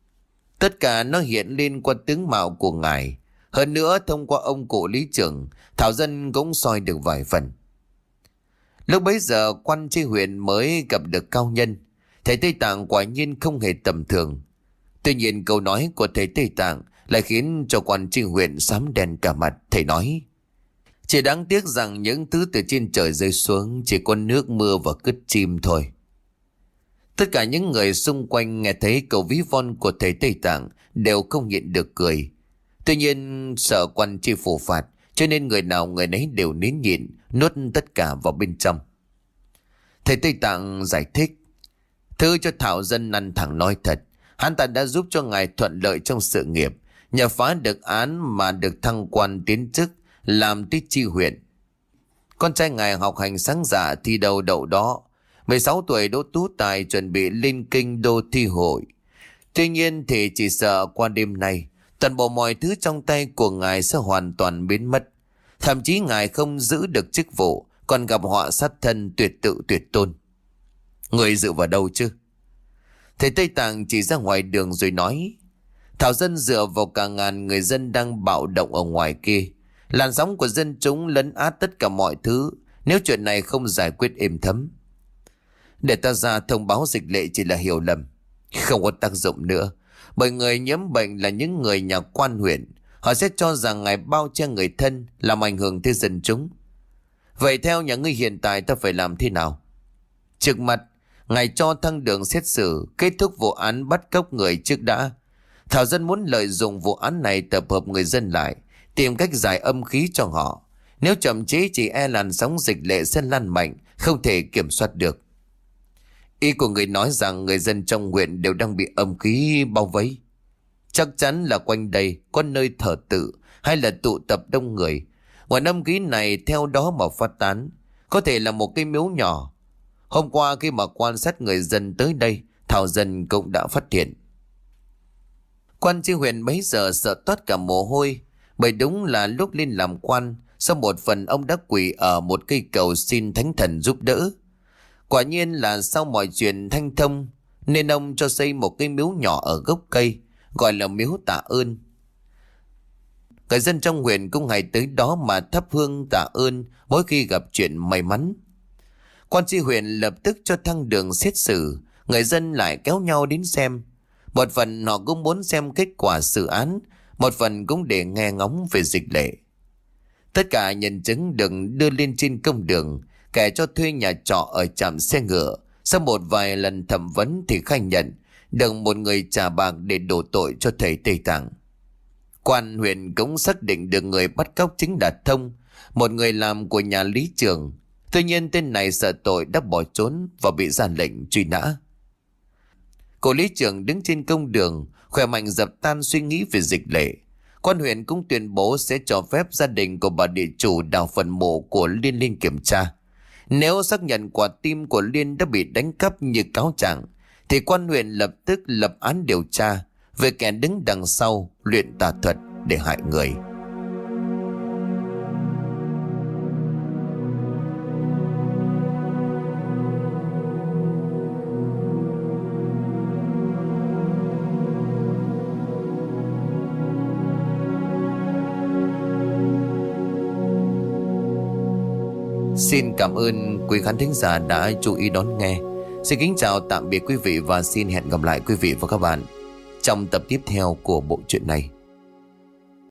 Tất cả nó hiện lên qua tướng mạo của ngài. Hơn nữa thông qua ông cụ lý trưởng, Thảo Dân cũng soi được vài phần. Lúc bấy giờ quan tri huyện mới gặp được cao nhân. Thầy Tây Tạng quả nhiên không hề tầm thường. Tuy nhiên câu nói của thầy Tây Tạng lại khiến cho quan tri huyện xám đen cả mặt. Thầy nói: Chỉ đáng tiếc rằng những thứ từ trên trời rơi xuống chỉ có nước mưa và cứt chim thôi. Tất cả những người xung quanh nghe thấy câu ví von của thầy Tây Tạng đều không nhịn được cười. Tuy nhiên sợ quan tri phủ phạt, cho nên người nào người nấy đều nín nhịn, nuốt tất cả vào bên trong. Thầy Tây Tạng giải thích: Thứ cho Thảo Dân ăn thẳng nói thật, hắn ta đã giúp cho ngài thuận lợi trong sự nghiệp, nhờ phá được án mà được thăng quan tiến chức, làm tới tri huyện. Con trai ngài học hành sáng dạ, thi đầu đậu đó, mười sáu tuổi đỗ tú tài, chuẩn bị lên kinh đô thi hội. Tuy nhiên thì chỉ sợ qua đêm nay toàn bộ mọi thứ trong tay của ngài sẽ hoàn toàn biến mất. Thậm chí ngài không giữ được chức vụ, còn gặp họa sát thân tuyệt tự tuyệt tôn. Người dựa vào đâu chứ? Thầy Tây Tạng chỉ ra ngoài đường rồi nói: Thảo Dân dựa vào cả ngàn người dân đang bạo động ở ngoài kia. Làn sóng của dân chúng lấn át tất cả mọi thứ nếu chuyện này không giải quyết êm thấm. Để ta ra thông báo dịch lệ chỉ là hiểu lầm, không có tác dụng nữa. Bởi người nhiễm bệnh là những người nhà quan huyện. Họ sẽ cho rằng ngài bao che người thân, làm ảnh hưởng tới dân chúng. Vậy theo nhà ngươi hiện tại ta phải làm thế nào? Trước mặt, ngài cho thăng đường xét xử, kết thúc vụ án bắt cóc người trước đã. Thảo dân muốn lợi dụng vụ án này tập hợp người dân lại, tìm cách giải âm khí cho họ. Nếu chậm chế chỉ e làn sóng dịch lệ sẽ lan mạnh, không thể kiểm soát được. Ý của người nói rằng người dân trong huyện đều đang bị âm khí bao vây. Chắc chắn là quanh đây có nơi thờ tự hay là tụ tập đông người. Nguồn âm khí này theo đó mà phát tán. Có thể là một cái miếu nhỏ. Hôm qua khi mà quan sát người dân tới đây, Thảo dân cũng đã phát hiện. Quan tri huyện bấy giờ sợ toát cả mồ hôi. Bởi đúng là lúc lên làm quan, sau một phần ông đã quỳ ở một cây cầu xin thánh thần giúp đỡ. Quả nhiên là sau mọi chuyện thanh thông, nên ông cho xây một cái miếu nhỏ ở gốc cây, gọi là miếu tạ ơn. Người dân trong huyện cũng hay tới đó mà thắp hương tạ ơn mỗi khi gặp chuyện may mắn. Quan tri huyện lập tức cho thăng đường xét xử, người dân lại kéo nhau đến xem. Một phần họ cũng muốn xem kết quả xử án, một phần cũng để nghe ngóng về dịch lệ. Tất cả nhân chứng được đưa lên trên công đường, kẻ cho thuê nhà trọ ở trạm xe ngựa. Sau một vài lần thẩm vấn thì khai nhận được một người trả bạc để đổ tội cho thầy Tây Tạng. Quan huyện cũng xác định được người bắt cóc chính là Thông, một người làm của nhà lý trường. Tuy nhiên tên này sợ tội đã bỏ trốn và bị ra lệnh truy nã. Cô lý trường đứng trên công đường, khỏe mạnh dập tan suy nghĩ về dịch lệ. Quan huyện cũng tuyên bố sẽ cho phép gia đình của bà địa chủ đào phần mộ của Liên lên kiểm tra. Nếu xác nhận quả tim của Liên đã bị đánh cắp như cáo trạng, thì quan huyện lập tức lập án điều tra về kẻ đứng đằng sau luyện tà thuật để hại người. Xin cảm ơn quý khán thính giả đã chú ý đón nghe. Xin kính chào tạm biệt quý vị và xin hẹn gặp lại quý vị và các bạn trong tập tiếp theo của bộ truyện này.